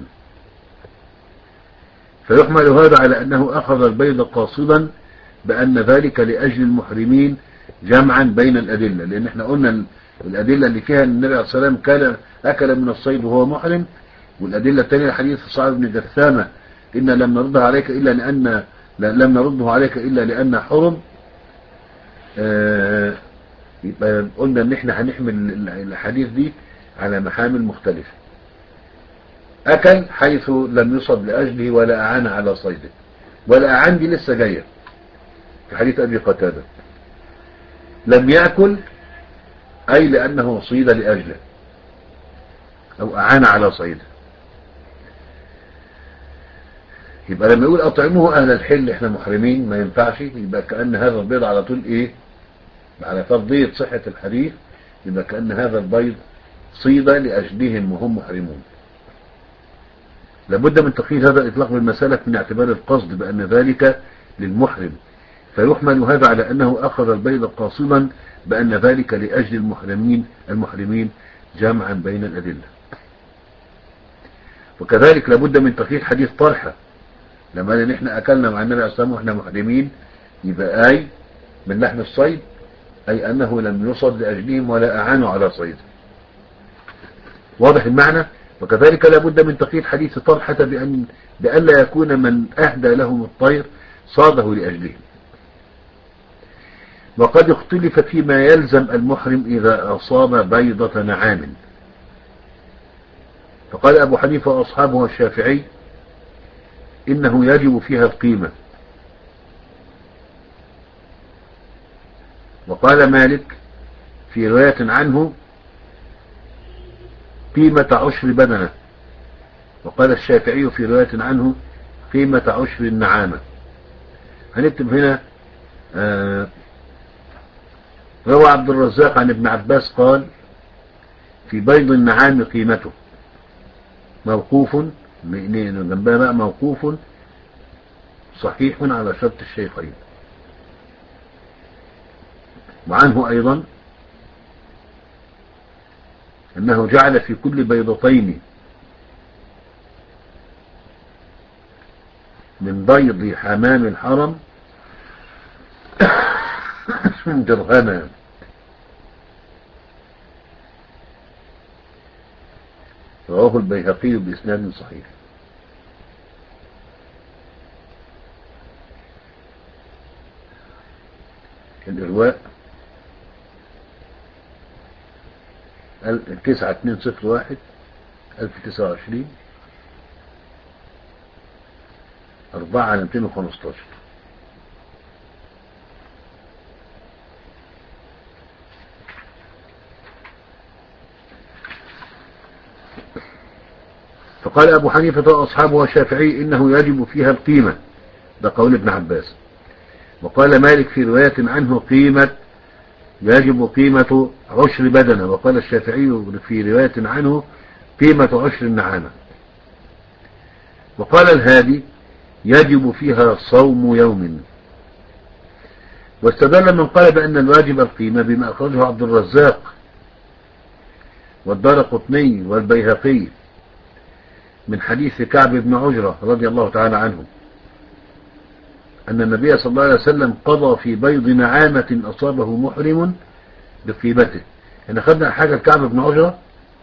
فيحمل هذا على أنه أخذ البيض قاصدا بأن ذلك لأجل المحرمين جمعا بين الأدلة، لأن احنا قلنا الأدلة اللي فيها النبي عليه الصلاة والسلام كان أكل من الصيد وهو محرم، والأدلة الثانية الحديث صعب بن جثامة إن لم نرده عليك إلا لأن لم نرده عليك إلا لأن حرم. آه يبقى قلنا ان احنا هنحمل الحديث دي على محامل مختلفة. أكل حيث لم يصب لأجله ولا أعان على صيده، ولا أعان دي لسه جاية في حديث أبي قتادة. لم يأكل أي لأنه صيد لأجله أو أعان على صيده. يبقى لما يقول أطعموه أهل الحل احنا محرمين ما ينفعش، يبقى كأن هذا البيض على طول إيه على فرضية صحة الحديث، يبقى كأن هذا البيض صيد لأجلهم وهم محرمون. لابد من تقييد هذا الإطلاق بالمسألة من اعتبار القصد بأن ذلك للمحرم، فيحمل هذا على أنه أخذ البيض قاصدا بأن ذلك لأجل المحرمين المحرمين جامعا بين الأدلة. وكذلك لابد من تقييد حديث طلحة لما قال ان احنا أكلنا مع النبي عليه الصلاة والسلام واحنا محرمين، يبقى آي من لحم الصيد أي أنه لم يصد لأجلهم ولا أعانوا على صيد. واضح المعنى؟ وكذلك لابد من تقييد حديث طلحة بأن بألا يكون من أهدى لهم الطير صاده لأجلهم. وقد اختلف فيما يلزم المحرم إذا أصاب بيضة نعام، فقال أبو حنيفة وأصحابه والشافعي إنه يجب فيها القيمة، وقال مالك في رواية عنه قيمة عشر بدنة، وقال الشافعي في رواية عنه قيمة عشر النعامة. هنكتب هنا آه روى عبد الرزاق عن ابن عباس قال في بيض النعام قيمته، موقوف جنبها بقى موقوف صحيح على شرط الشيخين. وعنه أيضا أنه جعل في كل بيضتين من بيض حمام الحرم درهما. رواه البيهقي بإسناد صحيح. الإرواء تسعة اتنين صفر واحد ألف تسعة وعشرين أربعة على مئتين وخمستاشر. فقال أبو حنيفة وأصحابه والشافعي إنه يجب فيها القيمة، ده قول ابن عباس. وقال مالك في رواية عنه قيمة يجب قيمة عشر بدنة، وقال الشافعي في رواية عنه قيمة عشر النعامة. وقال الهادي يجب فيها صوم يوم. واستدل من قال بأن الواجب القيمة بما أخرجه عبد الرزاق والدارقطني والبيهقي من حديث كعب بن عجرة رضي الله تعالى عنه أن النبي صلى الله عليه وسلم قضى في بيض نعامة أصابه محرم بقيمته. إن أخذنا حاجة كعب بن عجرة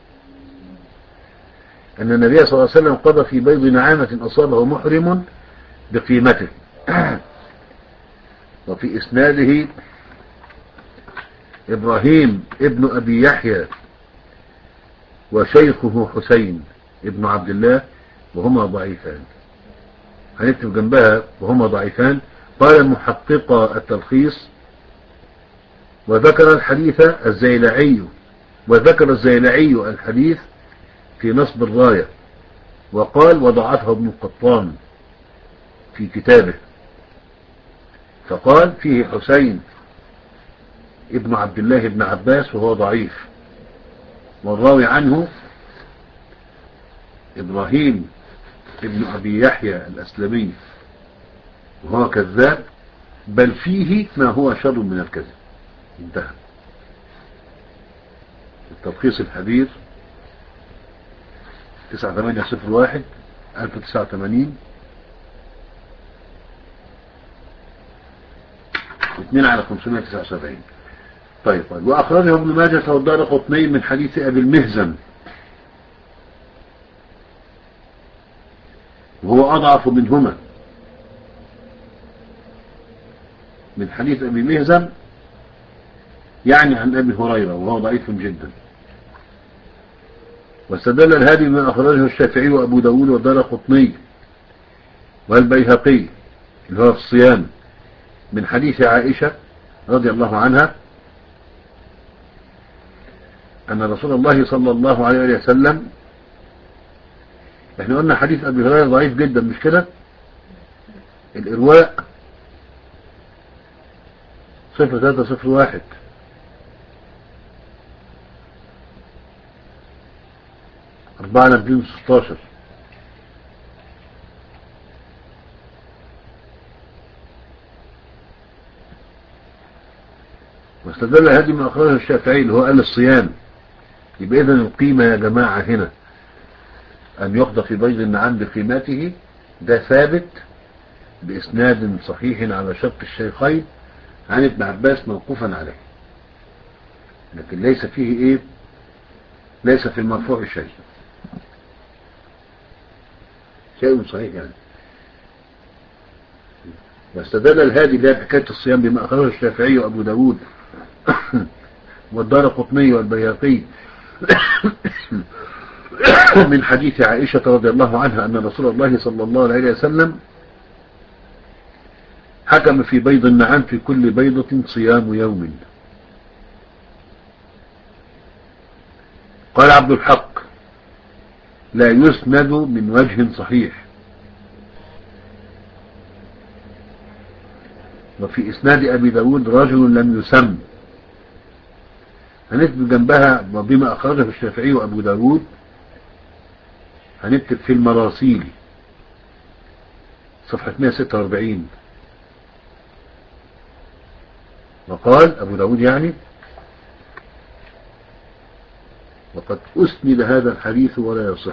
أن النبي صلى الله عليه وسلم قضى في بيض نعامة أصابه محرم بقيمته. وفي إسناده إبراهيم ابن أبي يحيى وشيخه حسين ابن عبد الله وهما ضعيفان. هنكتب جنبها وهما ضعيفان. قال محقق التلخيص وذكر الحديث الزيلعي وذكر الزيلعي الحديث في نصب الراية، وقال وضعفه ابن القطان في كتابه، فقال فيه حسين ابن عبد الله ابن عباس وهو ضعيف، والراوي عنه إبراهيم ابن أبي يحيى الأسلمي وهو كذاب، بل فيه ما هو شر من الكذب. انتهى. التلخيص الحبير تسعة ثمانية صفر واحد ألف تسعة وثمانين اثنين على خمسمائة وتسعة وسبعين. طيب طيب وأخرجه ابن ماجه والدارقطني من حديث أبي المهزم وهو أضعف منهما، من حديث أبي مهزم يعني عن أبي هريرة وهو ضعيف جدا. واستدل الهادي بما أخرجه الشافعي وأبو داود والدارقطني والبيهقي اللي هو في الصيام من حديث عائشة رضي الله عنها أن رسول الله صلى الله عليه وسلم، احنا قلنا حديث أبي هريرة ضعيف جدا مش كده؟ الإرواء صفر ثلاثة صفر واحد أربعة مئتين وستاشر. واستدل هذه من أخرجه الشافعي اللي هو قال الصيام. يبقى إذن القيمة يا جماعة هنا أن يقضى في بيض النعام بقيمته، ده ثابت بإسناد صحيح على شرط الشيخين عن ابن عباس موقوفا عليه، لكن ليس فيه إيه، ليس في المرفوع شيء شيء صحيح يعني. واستدل الهادي بها حكاية الصيام بما أخرجه الشافعي وأبو داود والدارقطني والبيهقي من حديث عائشة رضي الله عنها أن رسول الله صلى الله عليه وسلم حكم في بيض النعام في كل بيضة صيام يوم. قال عبد الحق لا يسند من وجه صحيح، وفي إسناد أبي داود رجل لم يسم. هنكتب جنبها بما أخرجه الشافعي وأبو داود، هنكتب في المراسيل صفحة مئة وستة وأربعين. وقال أبو داود يعني وقد أسند هذا الحديث ولا يصح.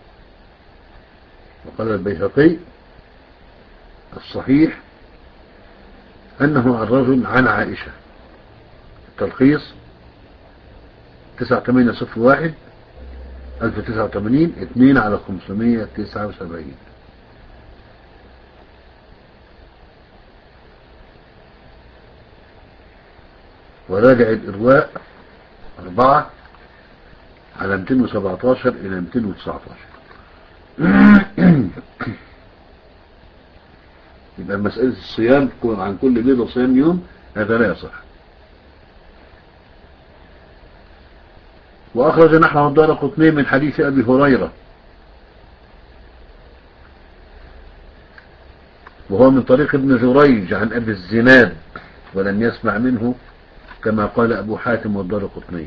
وقال البيهقي الصحيح أنه عن رجل عن عائشة. التلخيص تسعة ثمانية صفر واحد ألف وتسعة وثمانين اتنين على خمسمائة وتسعة وسبعين. وراجع الإرواء أربعة على مئتين وسبعتاشر إلى مئتين وتسعتاشر. يبقى مسألة الصيام عن كل ليلة صيام يوم هذا لا يصح. وأخرج نحو الدارقطني من حديث أبي هريرة وهو من طريق ابن جريج عن أبي الزناد ولم يسمع منه كما قال أبو حاتم والدارقطني.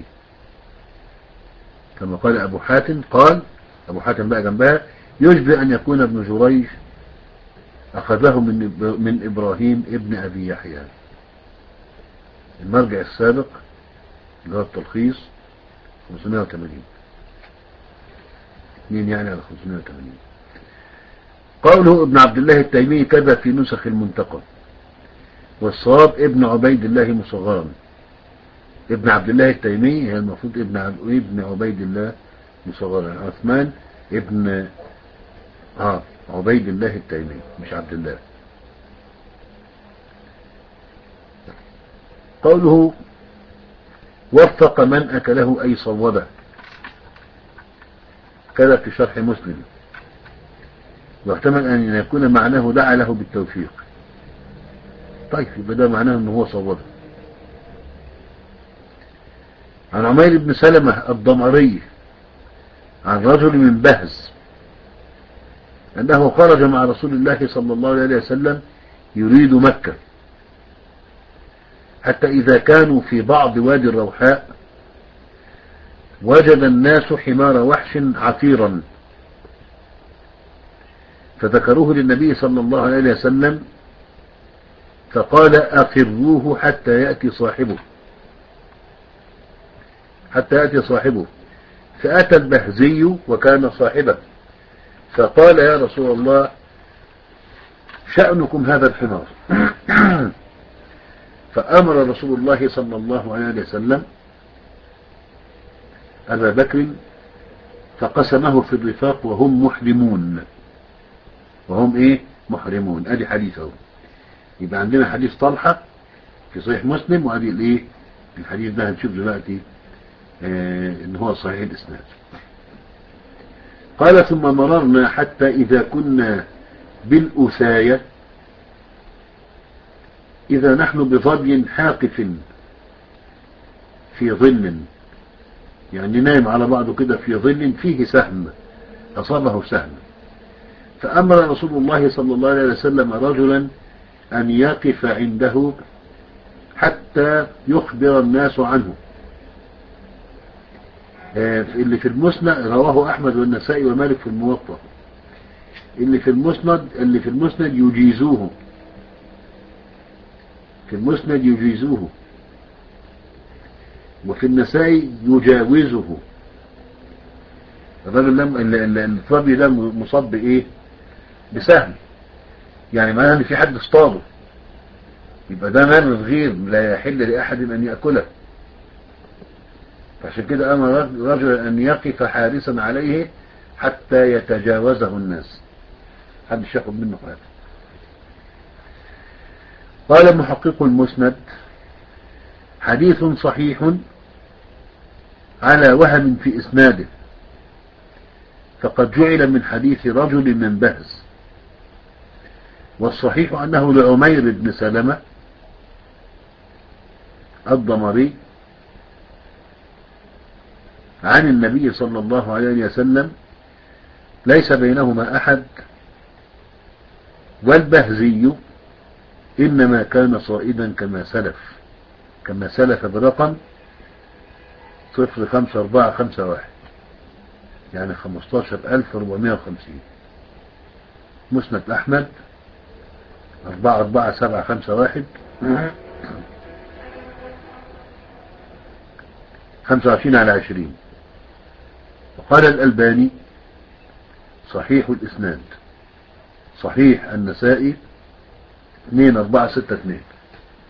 كما قال أبو حاتم قال أبو حاتم بقى جنبها يشبه أن يكون ابن جريج أخذه من من إبراهيم ابن أبي يحيى. المرجع السابق اللي هو التلخيص خمسمائة وثمانين اثنين يعني على خمسمائة وثمانين. قوله ابن عبد الله التيمي كذا في نسخ المنتقى والصواب ابن عبيد الله مصغرا. ابن عبد الله التيمي هي المفروض ابن ابن عبيد الله مصغرا. عثمان ابن اه عبيد الله التيمي مش عبد الله. قوله وفق من أكله أي صوبه كذا في شرح مسلم واحتمل أن يكون معناه دعا له بالتوفيق. طيب يبقى ده معناه أنه هو صوبه. عن عمير بن سلمة الضمري عن رجل من بهز أنه خرج مع رسول الله صلى الله عليه وسلم يريد مكة حتى إذا كانوا في بعض وادي الروحاء وجد الناس حمار وحش عثيرا فذكروه للنبي صلى الله عليه وسلم فقال أقروه حتى يأتي صاحبه حتى يأتي صاحبه فأتى البهزي وكان صاحبه فقال يا رسول الله شأنكم هذا الحمار. فأمر رسول الله صلى الله عليه وسلم أبا بكر فقسمه في الرفاق وهم محرمون. وهم ايه محرمون. ادي حديثه. يبقى عندنا حديث طلحة في صحيح مسلم وادي الايه الحديث ده هنشوف دلوقتي آه ان هو صحيح الاسناد. قال ثم مررنا حتى اذا كنا بالأثاية اذا نحن بظبي حاقف في ظل يعني نايم على بعضه كده في ظل فيه سهم اصابه سهم فأمر رسول الله صلى الله عليه وسلم رجلا أن يقف عنده حتى يخبر الناس عنه. اللي في المسند رواه أحمد والنسائي ومالك في الموطأ. اللي في المسند اللي في المسند يجيزوه في المسند يجيزوه وفي النسائي يجاوزه. الرجل الصبي ده مصاب بإيه بسهم يعني معناه ان في حد اصطاده يبقى ده مال الغير لا يحل لأحد أن يأكله. فعشان كده أمر رجل أن يقف حارسا عليه حتى يتجاوزه الناس محدش ياخد منه حاجة. قال محقق المسند حديث صحيح على وهم في إسناده فقد جعل من حديث رجل من بهز والصحيح أنه لعمير بن سلمة الضمري عن النبي صلى الله عليه وسلم ليس بينهما أحد والبهزي إنما كان صائدا كما سلف كما سلف برقم صفر خمسة أربعة خمسة واحد يعني خمستاشر ألف وأربعمائة وخمسين. مسند أحمد أربعة أربعة سبعة خمسة واحد خمسة وعشرين على عشرين. وقال الألباني صحيح الإسناد صحيح النسائي اثنين أربعة ستة اثنين.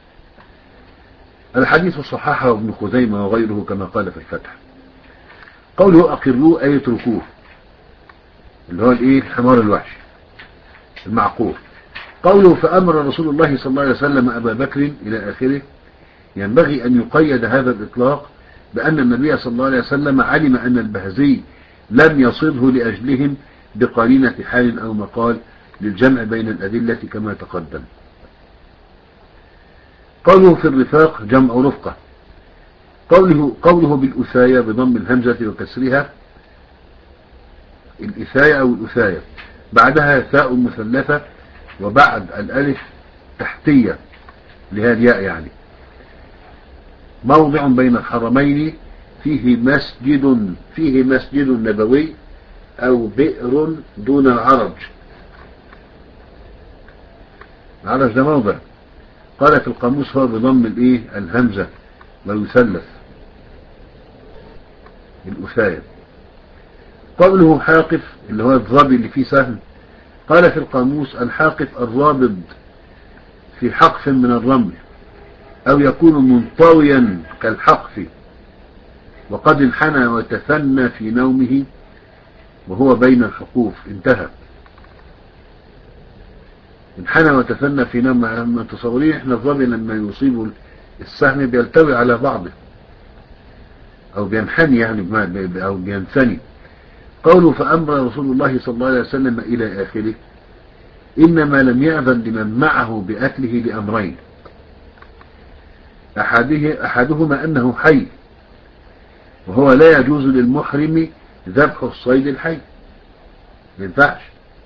الحديث صححه ابن خزيمة وغيره كما قال في الفتح. قوله أقروه أي اتركوه، اللي هو الايه الحمار الوحشي المعقور. قوله فأمر رسول الله صلى الله عليه وسلم أبا بكر إلى آخره، ينبغي أن يقيد هذا الإطلاق بأن النبي صلى الله عليه وسلم علم أن البهزي لم يصده لأجلهم بقرينة حال أو مقال للجمع بين الأدلة كما تقدم. قوله في الرفاق جمع رفقة. قوله, قوله بالأثاية بضم الهمزة وكسرها، الإثاية أو الأثاية بعدها ثاء مثلثة وبعد الألف تحتية لهذه الياء، يعني موضع بين الحرمين فيه مسجد فيه مسجد نبوي أو بئر دون العرج. العرج ده موضع، قال في القاموس هو بضم الايه الهمزة ويثلث الأثاية. قوله حاقف اللي هو الظبي اللي فيه سهم، قال في القاموس الحاقف الرابض في حقف من الرمل أو يكون منطويا كالحقف، وقد انحنى وتثنى في نومه وهو بين الحقوف. انتهى. انحنى وتثنى في نومه، لما تصورين احنا الظبي لما يصيب السهم بيلتوي على بعضه او بينحني يعني او بينثني. قوله فأمر رسول الله صلى الله عليه وسلم إلى آخره، إنما لم يأذن لمن معه بأكله لأمرين، أحده أحدهما أنه حي، وهو لا يجوز للمحرم ذبح الصيد الحي، ما ينفعش.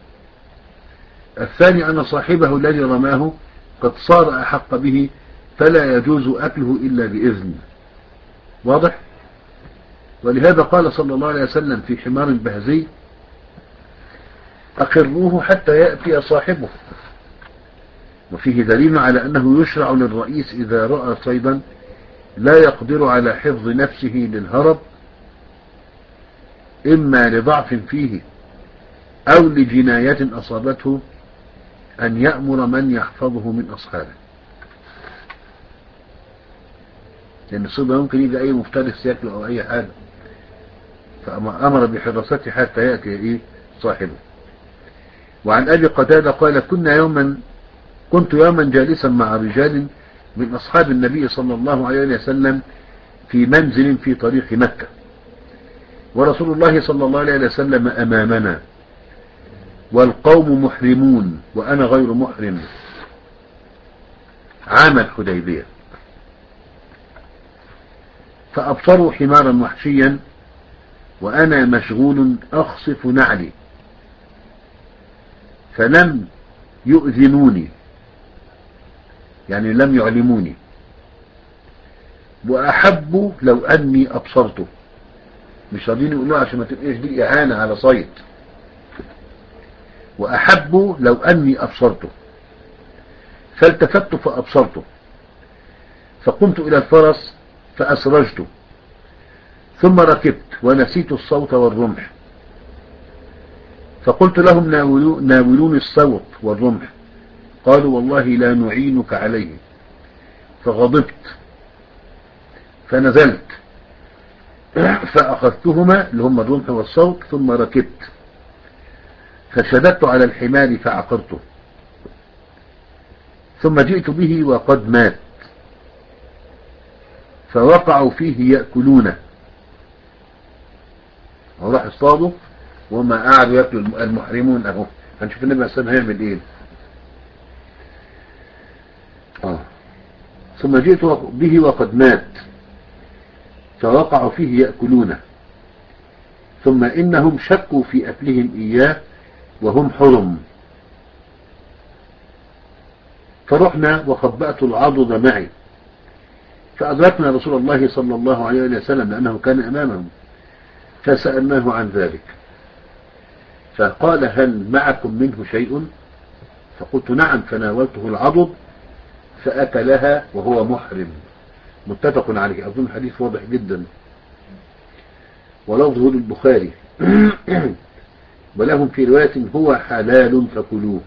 الثاني أن صاحبه الذي رماه قد صار أحق به، فلا يجوز أكله إلا بإذن. واضح؟ ولهذا قال صلى الله عليه وسلم في حمار البهزي أقروه حتى يأتي صاحبه. وفيه دليل على أنه يشرع للرئيس إذا رأى صيدا لا يقدر على حفظ نفسه للهرب، إما لضعف فيه أو لجناية أصابته، أن يأمر من يحفظه من أصحابه. لأن الصيد ممكن يجي أي مفترس يأكله أو أي حاجة، فأمر بحراسته حتى يأتي إيه صاحبه. وعن أبي قتادة قال كنا يوما كنت يوما جالسا مع رجال من أصحاب النبي صلى الله عليه وسلم في منزل في طريق مكة، ورسول الله صلى الله عليه وسلم أمامنا والقوم محرمون وأنا غير محرم، عام الحديبية. فأبصروا حمارا وحشيا وأنا مشغول أخصف نعلي، فلم يؤذنوني، يعني لم يعلموني، وأحب لو أني أبصرته، مش راضين يقولوا عشان ما تبقاش دي إعانة على صيد، وأحب لو أني أبصرته، فالتفت فأبصرته، فقمت إلى الفرس فأسرجته، ثم ركبت ونسيت الصوت والرمح، فقلت لهم ناولوني الصوت والرمح، قالوا والله لا نعينك عليه، فغضبت فنزلت فأخذتهما اللي هم الرمح والصوت، ثم ركبت فشددت على الحمار فعقرته، ثم جئت به وقد مات، فوقعوا فيه يأكلونه، وراح اصطادوا وما قعدوا يأكلوا المحرمون. اهو هنشوف النبي عليه الصلاة هيعمل ايه. آه. ثم جئت به وقد مات فوقعوا فيه يأكلونه، ثم إنهم شكوا في أكلهم إياه وهم حرم، فرحنا وخبأت العضد معي، فأدركنا رسول الله صلى الله عليه وسلم لأنه كان أمامهم، فسألناه عن ذلك، فقال هل معكم منه شيء؟ فقلت نعم، فناولته العضد فأكلها وهو محرم. متفق عليه، أظن الحديث واضح جدا، ولفظه للبخاري ولهم في رواية هو حلال فكلوه.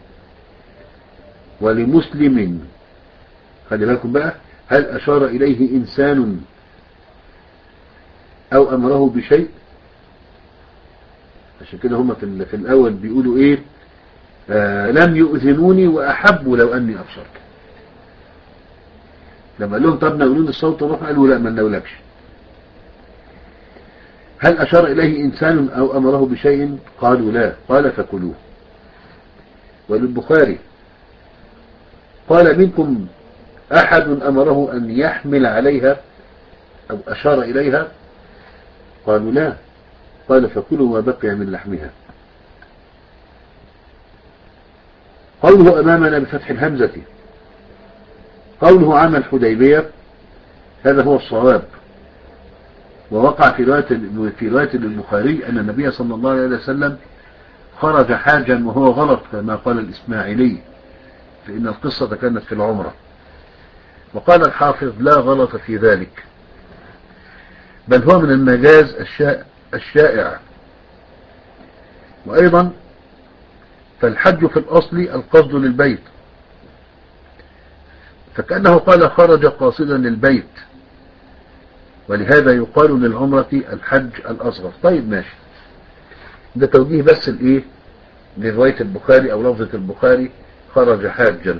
ولمسلم خلي بالكم بقى، هل أشار إليه إنسان أو أمره بشيء. عشان كده هم في, في الأول بيقولوا إيه؟ آه لم يؤذنوني وأحبوا لو أني أبصرت. لما قال لهم طب نقولون الصوت روح، قالوا لا ما نقولكش. هل أشار إليه إنسان أو أمره بشيء؟ قالوا لا. قال فكلوه. وللبخاري قال منكم أحد أمره أن يحمل عليها أو أشار إليها؟ قالوا لا. قال فكلوا ما بقي من لحمها. قوله أمامنا بفتح الهمزة، قوله عام الحديبية، هذا هو الصواب. ووقع في رواية في رواية البخاري أن النبي صلى الله عليه وسلم خرج حاجا وهو غلط كما قال الإسماعيلي، فإن القصة كانت في العمرة. وقال الحافظ لا غلط في ذلك، بل هو من المجاز الشائع. وأيضا فالحج في الأصل القصد للبيت، فكأنه قال خرج قاصدا للبيت، ولهذا يقال للعمرة الحج الأصغر. طيب ماشي، ده توجيه بس الايه لرواية البخاري او لفظة البخاري خرج حاجا،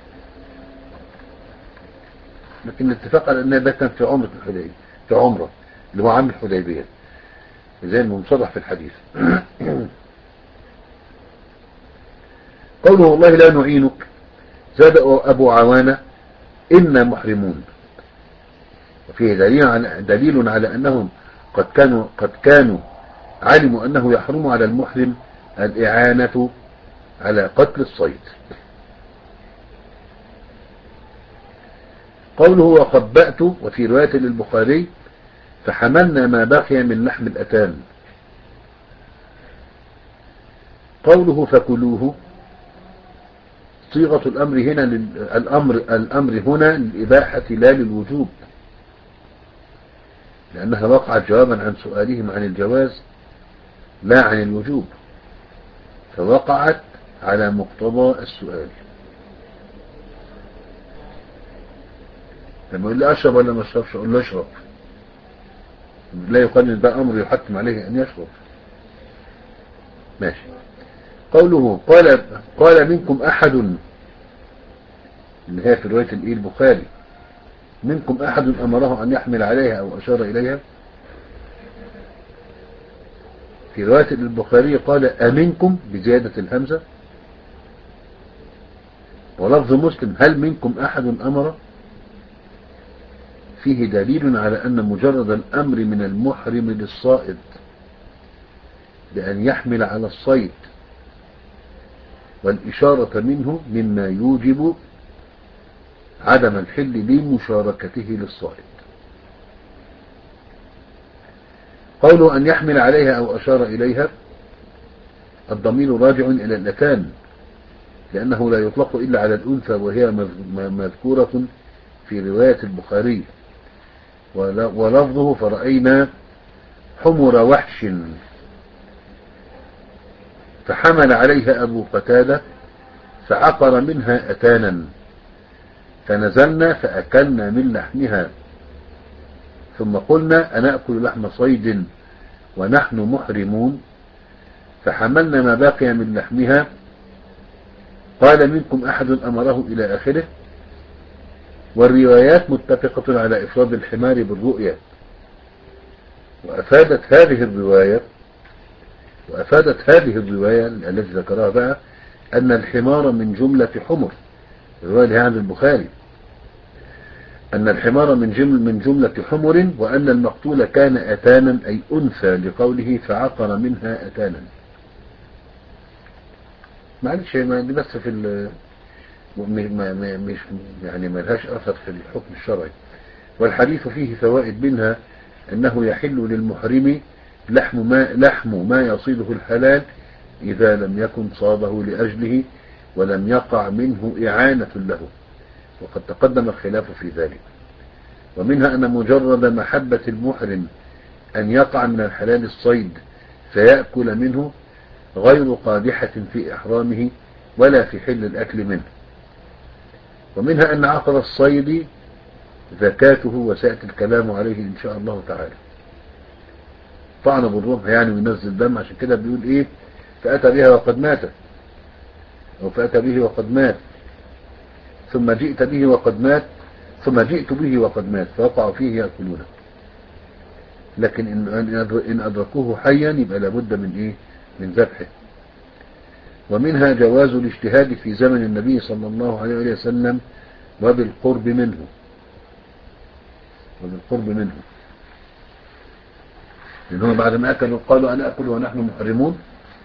لكن الاتفاق على ان ده كان في عمرة الحديبية، في عمرة اللي هو عام الحديبية زي ما مصرح في الحديث. قوله والله لا نعينك، زاد ابو عوانة إنا محرمون، وفيه دليل على, دليل على أنهم قد كانوا, قد كانوا علموا أنه يحرم على المحرم الإعانة على قتل الصيد. قوله وخبأت، وفي رواية للبخاري فحملنا ما بقي من لحم الأتان. قوله فكلوه، صيغة الأمر هنا الأمر, الأمر هنا للإباحة لا للوجوب، لأنها وقعت جوابا عن سؤالهم عن الجواز لا عن الوجوب، فوقعت على مقتضى السؤال. لما يقول لي أشرب ولا ما أشربش، أقول له أشرب، لا يقال إن ده أمر يحتم عليه أن يشرب. ماشي. قوله قال قال منكم أحد، اللي هي في رواية الإيه البخاري، منكم أحد أمره أن يحمل عليها أو أشار إليها. في رواية البخاري قال أمنكم بزيادة الهمزة، ولفظ مسلم هل منكم أحد أمر، فيه دليل على أن مجرد الأمر من المحرم للصائد بأن يحمل على الصيد والإشارة منه مما يوجب عدم الحل لمشاركته للصائد. قوله أن يحمل عليها أو أشار إليها، الضمير راجع إلى الأتان، لأنه لا يطلق إلا على الأنثى، وهي مذكورة في رواية البخاري. ولفظه فرأينا حمر وحش فحمل عليها أبو قتادة فعقر منها أتانا فنزلنا فأكلنا من لحمها ثم قلنا أنأكل لحم صيد ونحن محرمون فحملنا ما بقي من لحمها. قال منكم أحد أمره إلى آخره. والروايات متفقة على إفراد الحمار بالرؤية، وأفادت هذه الرواية وأفادت هذه الرواية التي ذكرها بقى أن الحمار من جملة حمر، الرواية عن البخاري أن الحمار من جمل من جملة حمر، وأن المقتول كان أتانا أي أنثى لقوله فعقر منها أتانا. معلش دي بس في ال مش يعني ما لهاش أثر في الحكم الشرعي. والحديث فيه فوائد، منها أنه يحل للمحرم لحم ما, لحم ما يصيده الحلال إذا لم يكن صاده لأجله ولم يقع منه إعانة له، وقد تقدم الخلاف في ذلك. ومنها أن مجرد محبة المحرم أن يقع من الحلال الصيد فيأكل منه غير قادحة في إحرامه ولا في حل الأكل منه. ومنها أن عقر الصيد زكاته، وسيأتي الكلام عليه إن شاء الله تعالى. طعنه بالرمح يعني وينزل دم، عشان كده بيقول ايه فأتى بها وقد مات، او فأتى به وقد مات، ثم جئت به وقد مات، ثم جئت به وقد مات، فوقعوا فيه يأكلونه. لكن إن أدركوه حيا يبقى لابد من إيه من ذبحه. ومنها جواز الاجتهاد في زمن النبي صلى الله عليه وسلم وبالقرب منه وبالقرب منه لأنهم بعد ما أكلوا قالوا أنا أكل ونحن محرمون،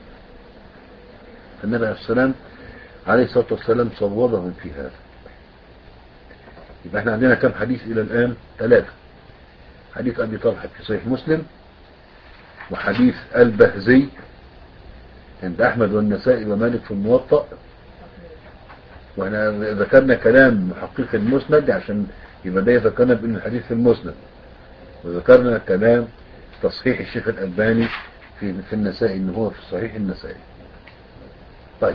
فالنبي عليه السلام عليه الصلاة والسلام صوبهم في هذا. يبقى احنا عندنا كم حديث إلى الآن؟ ثلاثة. حديث أبي طلحة في صحيح مسلم، وحديث البهزي عند أحمد والنسائي ومالك في الموطأ، واحنا ذكرنا كلام محقق المسند عشان يبقى ده يذكرنا بأن الحديث في المسند، وذكرنا كلام تصحيح الشيخ الألباني في في النسائي إن هو في صحيح النسائي. طيب،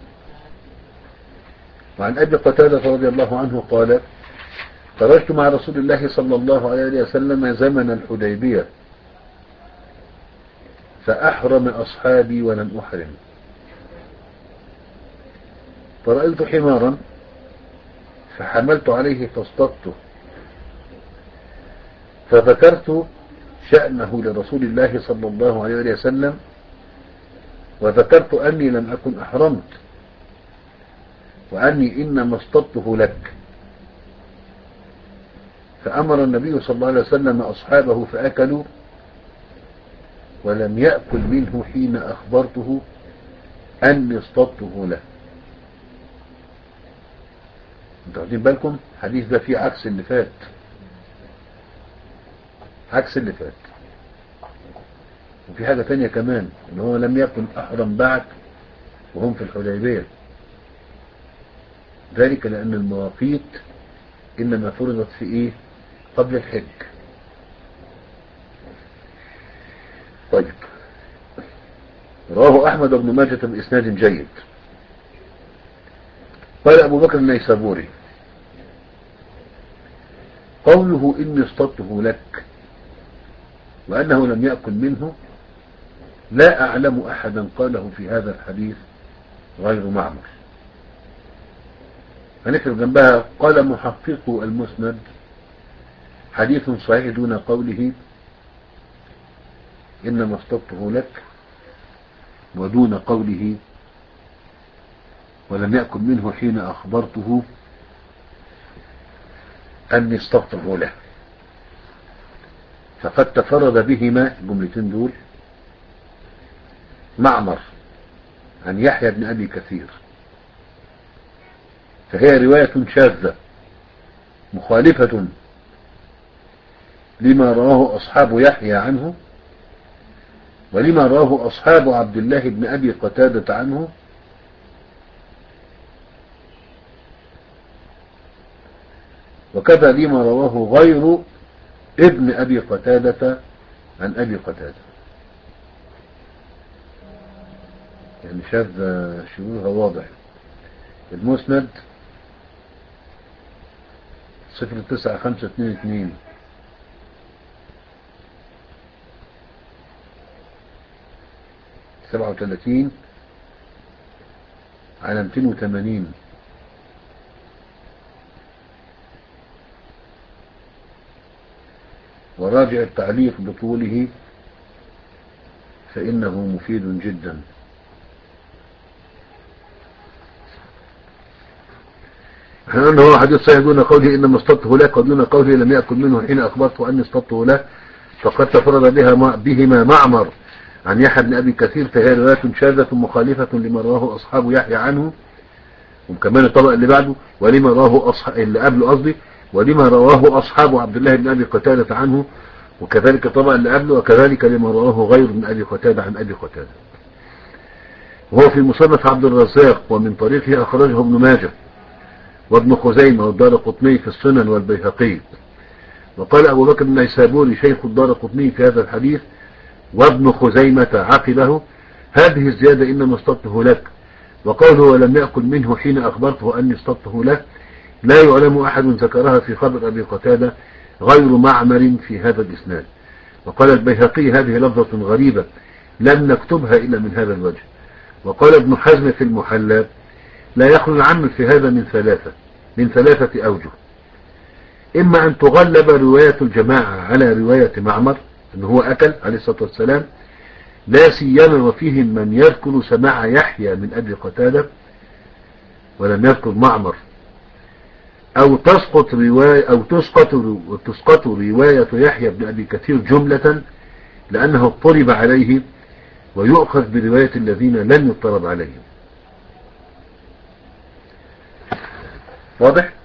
وعن أبي قتادة رضي الله عنه قال خرجت مع رسول الله صلى الله عليه وسلم زمن الحديبية فأحرم أصحابي ولم أحرم، فرأيت حمارا فحملت عليه فاصطدته، فذكرت شأنه لرسول الله صلى الله عليه وسلم، وذكرت أني لم أكن أحرمت وأني إنما اصطدته لك، فأمر النبي صلى الله عليه وسلم أصحابه فأكلوا، ولم يأكل منه حين أخبرته أني اصطدته له. انتوا واخدين بالكم؟ حديث ده فيه عكس اللي فات، عكس اللي فات. وفي حاجة تانية كمان، ان هو لم يكن أحرم بعد وهم في الحديبية، ذلك لأن المواقيت إنما فرضت في إيه قبل الحج. طيب، رواه أحمد بن ماجة بإسناد جيد. قال أبو بكر النيسابوري قوله إني اصطدته لك وأنه لم يأكل منه لا أعلم أحدا قاله في هذا الحديث غير معمر. هنكتب جنبها قال محقق المسند حديث صحيح دون قوله إنما اصطدته لك، ودون قوله ولم يأكل منه حين أخبرته أني اصطدته له. فقد تفرد بهما الجملتين دول معمر عن يحيى بن أبي كثير، فهي رواية شاذة مخالفة لما رواه أصحاب يحيى عنه ولما رواه أصحاب عبد الله بن أبي قتادة عنه، وكذا لما رواه غير ابن أبي قتادة عن أبي قتادة. يعني شاذ شذوذها واضح. المسند صفر تسعة خمسة اثنين اثنين سبعة وثلاثين على مئتين وثمانين، وراجع التعليق بطوله فإنه مفيد جدا. احنا قلنا هو حديث صحيح دون قوله إنما اصطدته لك ودون قوله لم يأكل منه حين أخبرته أني اصطدته له، فقد تفرد بها بهما معمر عن يحيى بن أبي كثير، فهي رواية شاذة مخالفة لما رواه أصحاب يحيى عنه، وكمان الطبق اللي بعده ولما رواه أصحاب اللي قبله قصدي ولما رواه أصحاب عبد الله بن أبي قتادة عنه، وكذلك الطبق اللي قبله، وكذلك لما رواه غير من أبي قتادة عن أبي قتادة. وهو في مصنف عبد الرزاق، ومن طريقه أخرجه ابن ماجه وابن خزيمة والدارقطني في السنن والبيهقي. وقال أبو بكر النيسابوري شيخ الدارقطني في هذا الحديث وابن خزيمة عقبه هذه الزيادة إنما اصطدته لك، وقوله ولم يأكل منه حين أخبرته أني اصطدته له لا يعلم أحد ذكرها في خبر أبي قتادة غير معمر في هذا الإسناد. وقال البيهقي هذه لفظة غريبة لم نكتبها إلا من هذا الوجه. وقال ابن حزم في المحلى لا يخلو العمل في هذا من ثلاثة من ثلاثة أوجه: إما أن تغلب رواية الجماعة على رواية معمر أنه هو أكل عليه الصلاة والسلام، لا سيما وفيهم من يذكر سماع يحيى من أبي قتادة ولم يذكر معمر، أو تسقط رواية أو تسقط تسقط رواية يحيى بن أبي كثير جملة لأنه اضطرب عليه، ويؤخذ برواية الذين لم يضطرب عليهم. واضح؟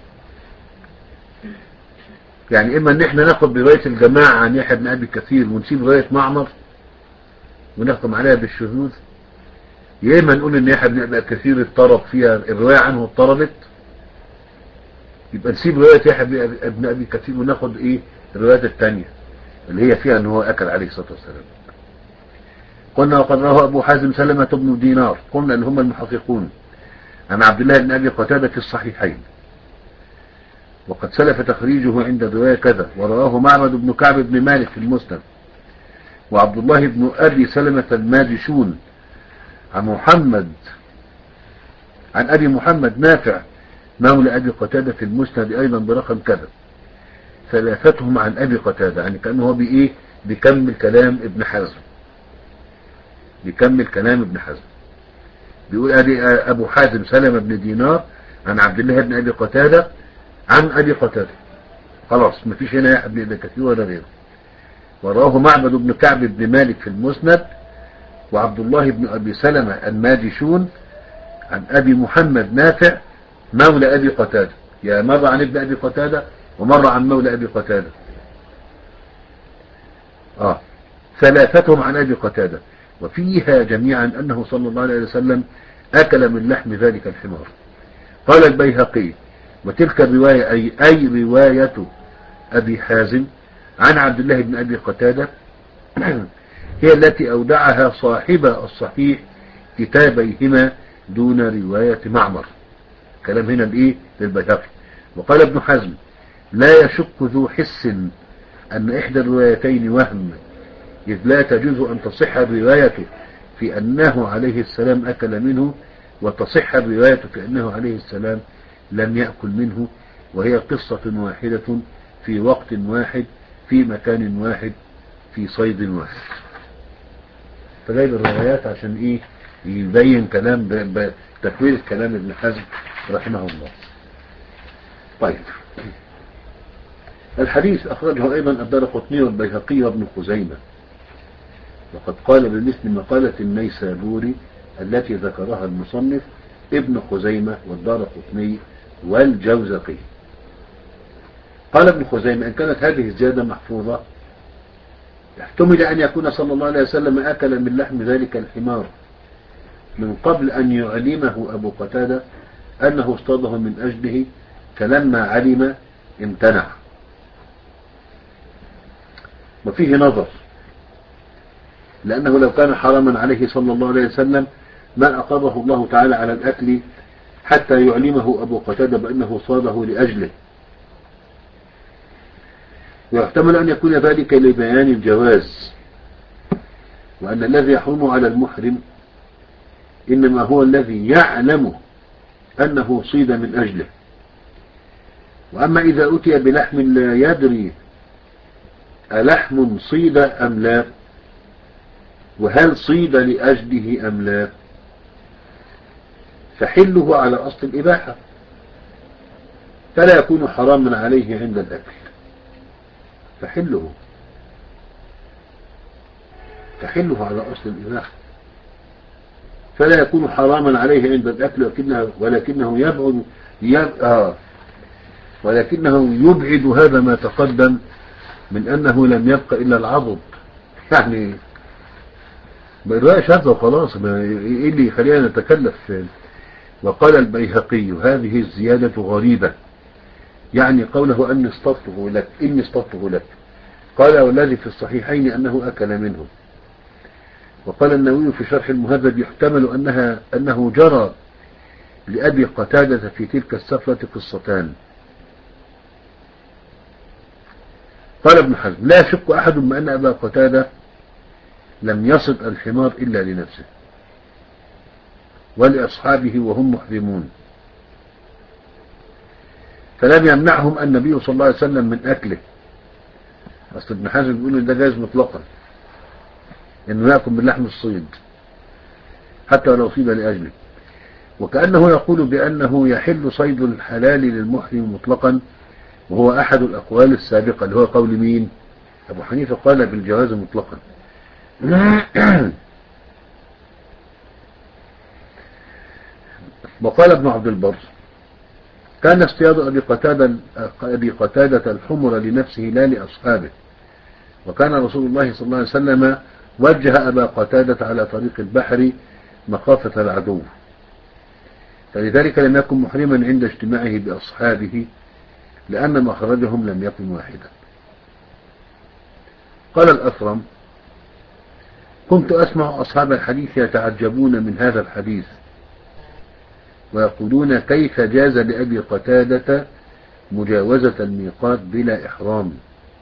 يعني إما أن احنا ناخد برواية الجماعة عن يحيى بن أبي كثير ونسيب رواية معمر ونحكم عليها بالشذوذ، يا إما نقول أن يحيى بن أبي كثير اضطرب فيها، الرواية عنه اضطربت، يبقى نسيب رواية يحيى بن أبي كثير وناخد إيه الروايات الثانية اللي هي فيها أنه هو أكل عليه الصلاة والسلام. قلنا وقد رواه أبو حازم سلمة بن دينار، قلنا اللي هم المحققون، عن عبد الله بن أبي قتادة في الصحيحين، وقد سلف تخريجه عند الرواية كذا. ورواه معبد بن كعب بن مالك في المسند، وعبد الله بن أبي سلمة الماجشون عن محمد عن أبي محمد نافع مولى أبي قتادة في المسند أيضا برقم كذا. ثلاثتهم عن أبي قتادة، يعني كأنه هو بإيه بيكمل كلام ابن حزم، بيكمل كلام ابن حزم، بيقول أبي أبو حازم سلمة بن دينار عن عبد الله بن أبي قتادة عن أبي قتادة، خلاص مفيش هنا يحيى بن أبي كثير ولا غيره. وراه معبد بن كعب بن مالك في المسند، وعبد الله بن أبي سلمة الماجشون عن أبي محمد نافع مولى أبي قتادة، يا مرة عن ابن أبي قتادة ومرة عن مولى أبي قتادة. آه ثلاثتهم عن أبي قتادة، وفيها جميعا أنه صلى الله عليه وسلم أكل من لحم ذلك الحمار. قال البيهقي وتلك الرواية أي, أي رواية أبي حازم عن عبد الله بن أبي قتادة هي التي أودعها صاحب الصحيح كتابيهما دون رواية معمر. كلام هنا الإيه للبيهقي. وقال ابن حزم لا يشك ذو حس أن إحدى الروايتين وهم، إذ لا تجوز أن تصح الرواية في أنه عليه السلام أكل منه، وتصح الرواية في أنه عليه السلام لم يأكل منه، وهي قصة واحدة في وقت واحد في مكان واحد في صيد واحد. فجايب الروايات عشان إيه يبين كلام تكوير كلام ابن حزم رحمه الله. طيب الحديث أخرجه أيضا الدارقطني والبيهقي وابن خزيمة، وقد قال بمثل مقالة النيسابوري التي ذكرها المصنف ابن خزيمة والدارقطني والجوزقي. قال ابن خزيمة إن كانت هذه الزيادة محفوظة يحتمل أن يكون صلى الله عليه وسلم أكل من لحم ذلك الحمار من قبل أن يعلمه أبو قتادة أنه اصطاده من أجله، فلما علم امتنع. وفيه نظر، لأنه لو كان حراما عليه صلى الله عليه وسلم ما أقره الله تعالى على الأكل حتى يعلمه أبو قتادة بأنه صاده لأجله. ويحتمل أن يكون ذلك لبيان الجواز، وأن الذي يحرم على المحرم إنما هو الذي يعلم أنه صيد من أجله. وأما إذا أتي بلحم لا يدري ألحم صيد أم لا، وهل صيد لأجله أم لا، فحله على أصل الإباحة، فلا يكون حراما عليه عند الأكل. فحله فحله على أصل الإباحة فلا يكون حراما عليه عند الأكل، ولكنه, ولكنه يبعد يبقى ولكنه يبعد هذا ما تقدم من أنه لم يبقى إلا العضد، يعني برواية شاذة وخلاص، إيه اللي خلينا نتكلف. وقال البيهقي هذه الزيادة غريبة، يعني قوله أني اصطدته لك إني اصطدته لك، قال والذي في الصحيحين أنه أكل منه. وقال النووي في شرح المهذب يحتمل أنها أنه جرى لأبي قتادة في تلك السفرة قصتان، قال ابن حزم لا يشك أحد بأن أبا قتادة لم يصد الحمار إلا لنفسه ولأصحابه وهم محرمون، فلم يمنعهم النبي صلى الله عليه وسلم من أكله. أصل ابن حزم بيقول إن ده جائز مطلقا إنه يأكل من لحم الصيد حتى لو صيد لأجله، وكأنه يقول بأنه يحل صيد الحلال للمحرم مطلقا، وهو أحد الأقوال السابقة اللي هو قول مين؟ أبو حنيفة قال بالجواز مطلقا. وقال ابن عبد البر كان اصطياد أبي قتادة, أبي قتادة الحمر لنفسه لا لأصحابه، وكان رسول الله صلى الله عليه وسلم وجه أبا قتادة على طريق البحر مخافة العدو، فلذلك لم يكن محرما عند اجتماعه بأصحابه لأن مخرجهم لم يكن واحدا. قال الأثرم كنت أسمع أصحاب الحديث يتعجبون من هذا الحديث ويقولون كيف جاز لأبي قتادة مجاوزة الميقات بلا إحرام،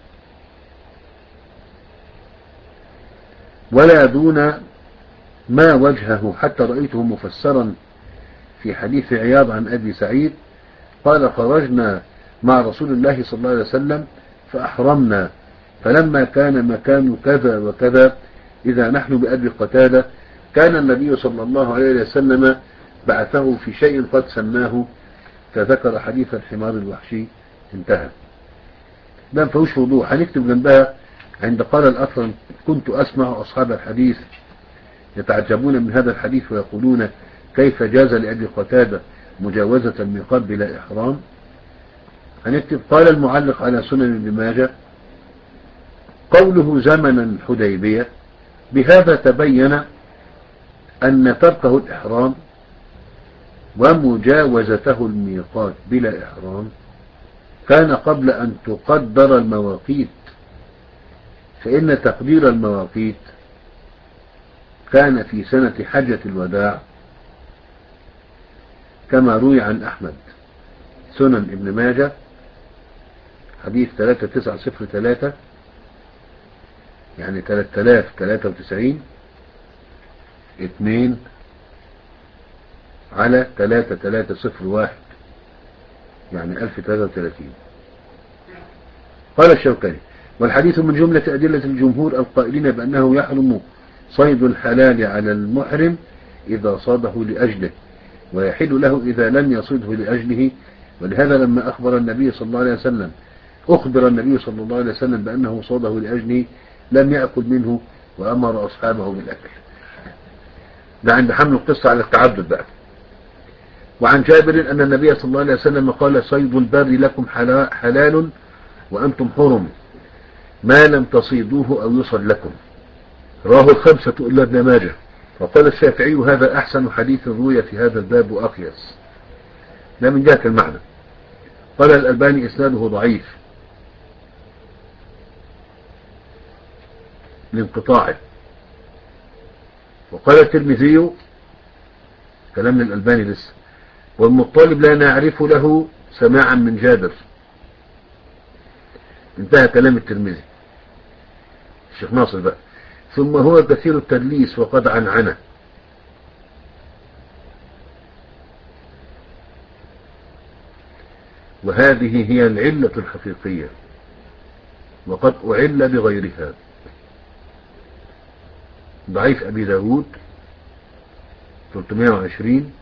ولا دون ما وجهه، حتى رأيته مفسرا في حديث عياض عن أبي سعيد قال خرجنا مع رسول الله صلى الله عليه وسلم فأحرمنا، فلما كان مكان كذا وكذا إذا نحن بأبي قتادة كان النبي صلى الله عليه وسلم بعثه في شيء قد سماه، فذكر حديث الحمار الوحشي انتهى. ده مفيهوش وضوح، هنكتب جنبها عند قال الأثرم كنت أسمع أصحاب الحديث يتعجبون من هذا الحديث ويقولون كيف جاز لأبي قتادة مجاوزة الميقات بلا إحرام، هنكتب قال المعلق على سنن ابن ماجه قوله زمن الحديبية بهذا تبين أن تركه الإحرام ومجاوزته الميقات بلا إحرام كان قبل أن تقدر المواقيت، فإن تقدير المواقيت كان في سنة حجة الوداع كما روي عن أحمد سنن ابن ماجه حديث ثلاثة تسعة صفر ثلاثة يعني ثلاثة آلاف وثلاثة وتسعين اثنين على ثلاثة ثلاثة صفر واحد يعني ألف وثلاثة وثلاثين. قال الشوكاني والحديث من جملة أدلة الجمهور القائلين بأنه يحرم صيد الحلال على المحرم إذا صاده لأجله ويحل له إذا لم يصده لأجله، ولهذا لما أخبر النبي صلى الله عليه وسلم أخبر النبي صلى الله عليه وسلم بأنه صاده لأجله لم يأكل منه وأمر أصحابه بالأكل. ده عند حمل القصة على التعدد بقى. وعن جابر أن النبي صلى الله عليه وسلم قال صيد البر لكم حلال وأنتم حرم ما لم تصيدوه أو يصل لكم، رواه الخمسة إلا ابن ماجه. وقال الشافعي هذا أحسن حديث روي في هذا الباب وأقيس، لا من جهة المعنى. قال الألباني إسناده ضعيف لانقطاعه. وقال الترمذي كلام من الألباني لسه والمطالب لا نعرف له سماعا من جابر، انتهى كلام الترمذي. الشيخ ناصر بقى ثم هو كثير التدليس وقد عنعنه، وهذه هي العلة الحقيقية وقد أعل بغيرها. ضعيف أبي داود ثلاثمائة وعشرين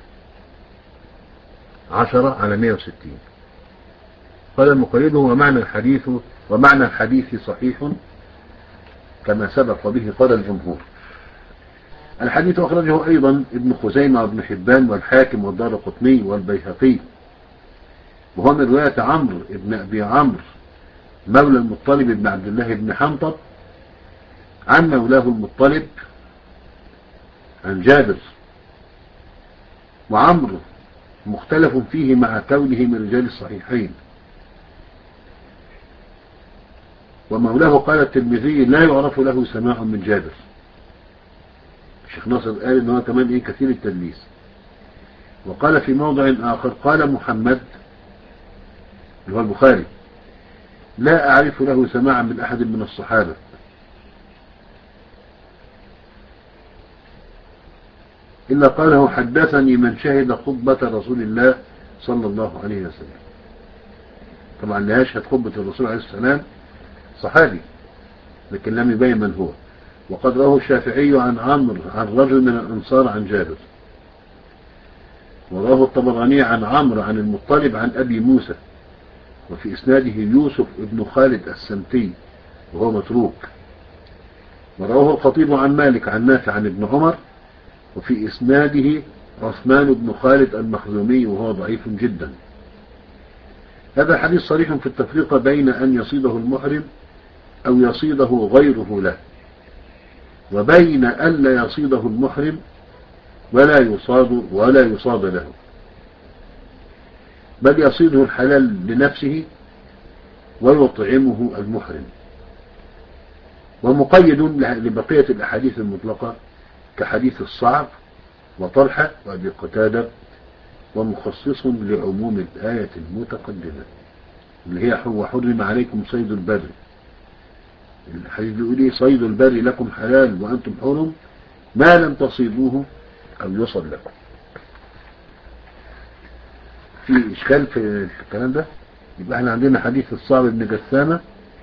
عشرة على مائة وستين. قال المقيد ومعنى الحديث ومعنى الحديث صحيح كما سبق به قال الجمهور. الحديث أخرجه أيضا ابن خزيمة وابن حبان والحاكم والدارقطني والبيهقي، وهو من رواية عمرو ابن أبي عمرو مولى المطلب ابن عبد الله بن حنطب عن مولاه المطلب عن جابر. وعمرو مختلف فيه مع كونه من رجال الصحيحين. ومولاه قال الترمذي لا يعرف له سماع من جابر. الشيخ ناصر قال ان هو كمان ايه كثير التدليس. وقال في موضع آخر قال محمد اللي هو البخاري لا أعرف له سماعا من أحد من الصحابة. إلا قاله حدثني من شهد خطبة رسول الله صلى الله عليه وسلم. طبعا اللي يشهد خطبة الرسول عليه السلام صحابي، لكن لم يبين من هو. وقد رواه الشافعي عن عمرو عن رجل من الأنصار عن جابر، ورواه الطبراني عن عمرو عن المطلب عن أبي موسى، وفي إسناده يوسف ابن خالد السمتي وهو متروك. ورواه الخطيب عن مالك عن نافع عن ابن عمر، وفي إسناده عثمان بن خالد المخزومي وهو ضعيف جدا. هذا حديث صريح في التفريق بين أن يصيده المحرم أو يصيده غيره له، وبين أن لا يصيده المحرم ولا يصاد ولا يصاد له، بل يصيده الحلال لنفسه ويطعمه المحرم. ومقيد لبقية الأحاديث المطلقة كحديث الصعب وطلحة وأبي قتادة، ومخصص لعموم الآية المتقدمة اللي هي وحرم عليكم صيد البر. الحديث بيقول ايه؟ صيد البر لكم حلال وأنتم حرم ما لم تصيدوه أو يصد لكم. في إشكال في الكلام ده؟ يبقى احنا عندنا حديث الصعب بن جثامة،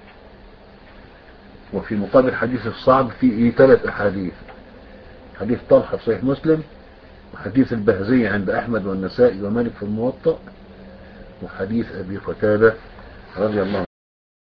وفي مقابل حديث الصعب في ايه؟ ثلاث أحاديث: حديث طلحة في صحيح مسلم، وحديث البهزي عند أحمد والنسائي ومالك في الموطأ، وحديث أبي قتادة رضي الله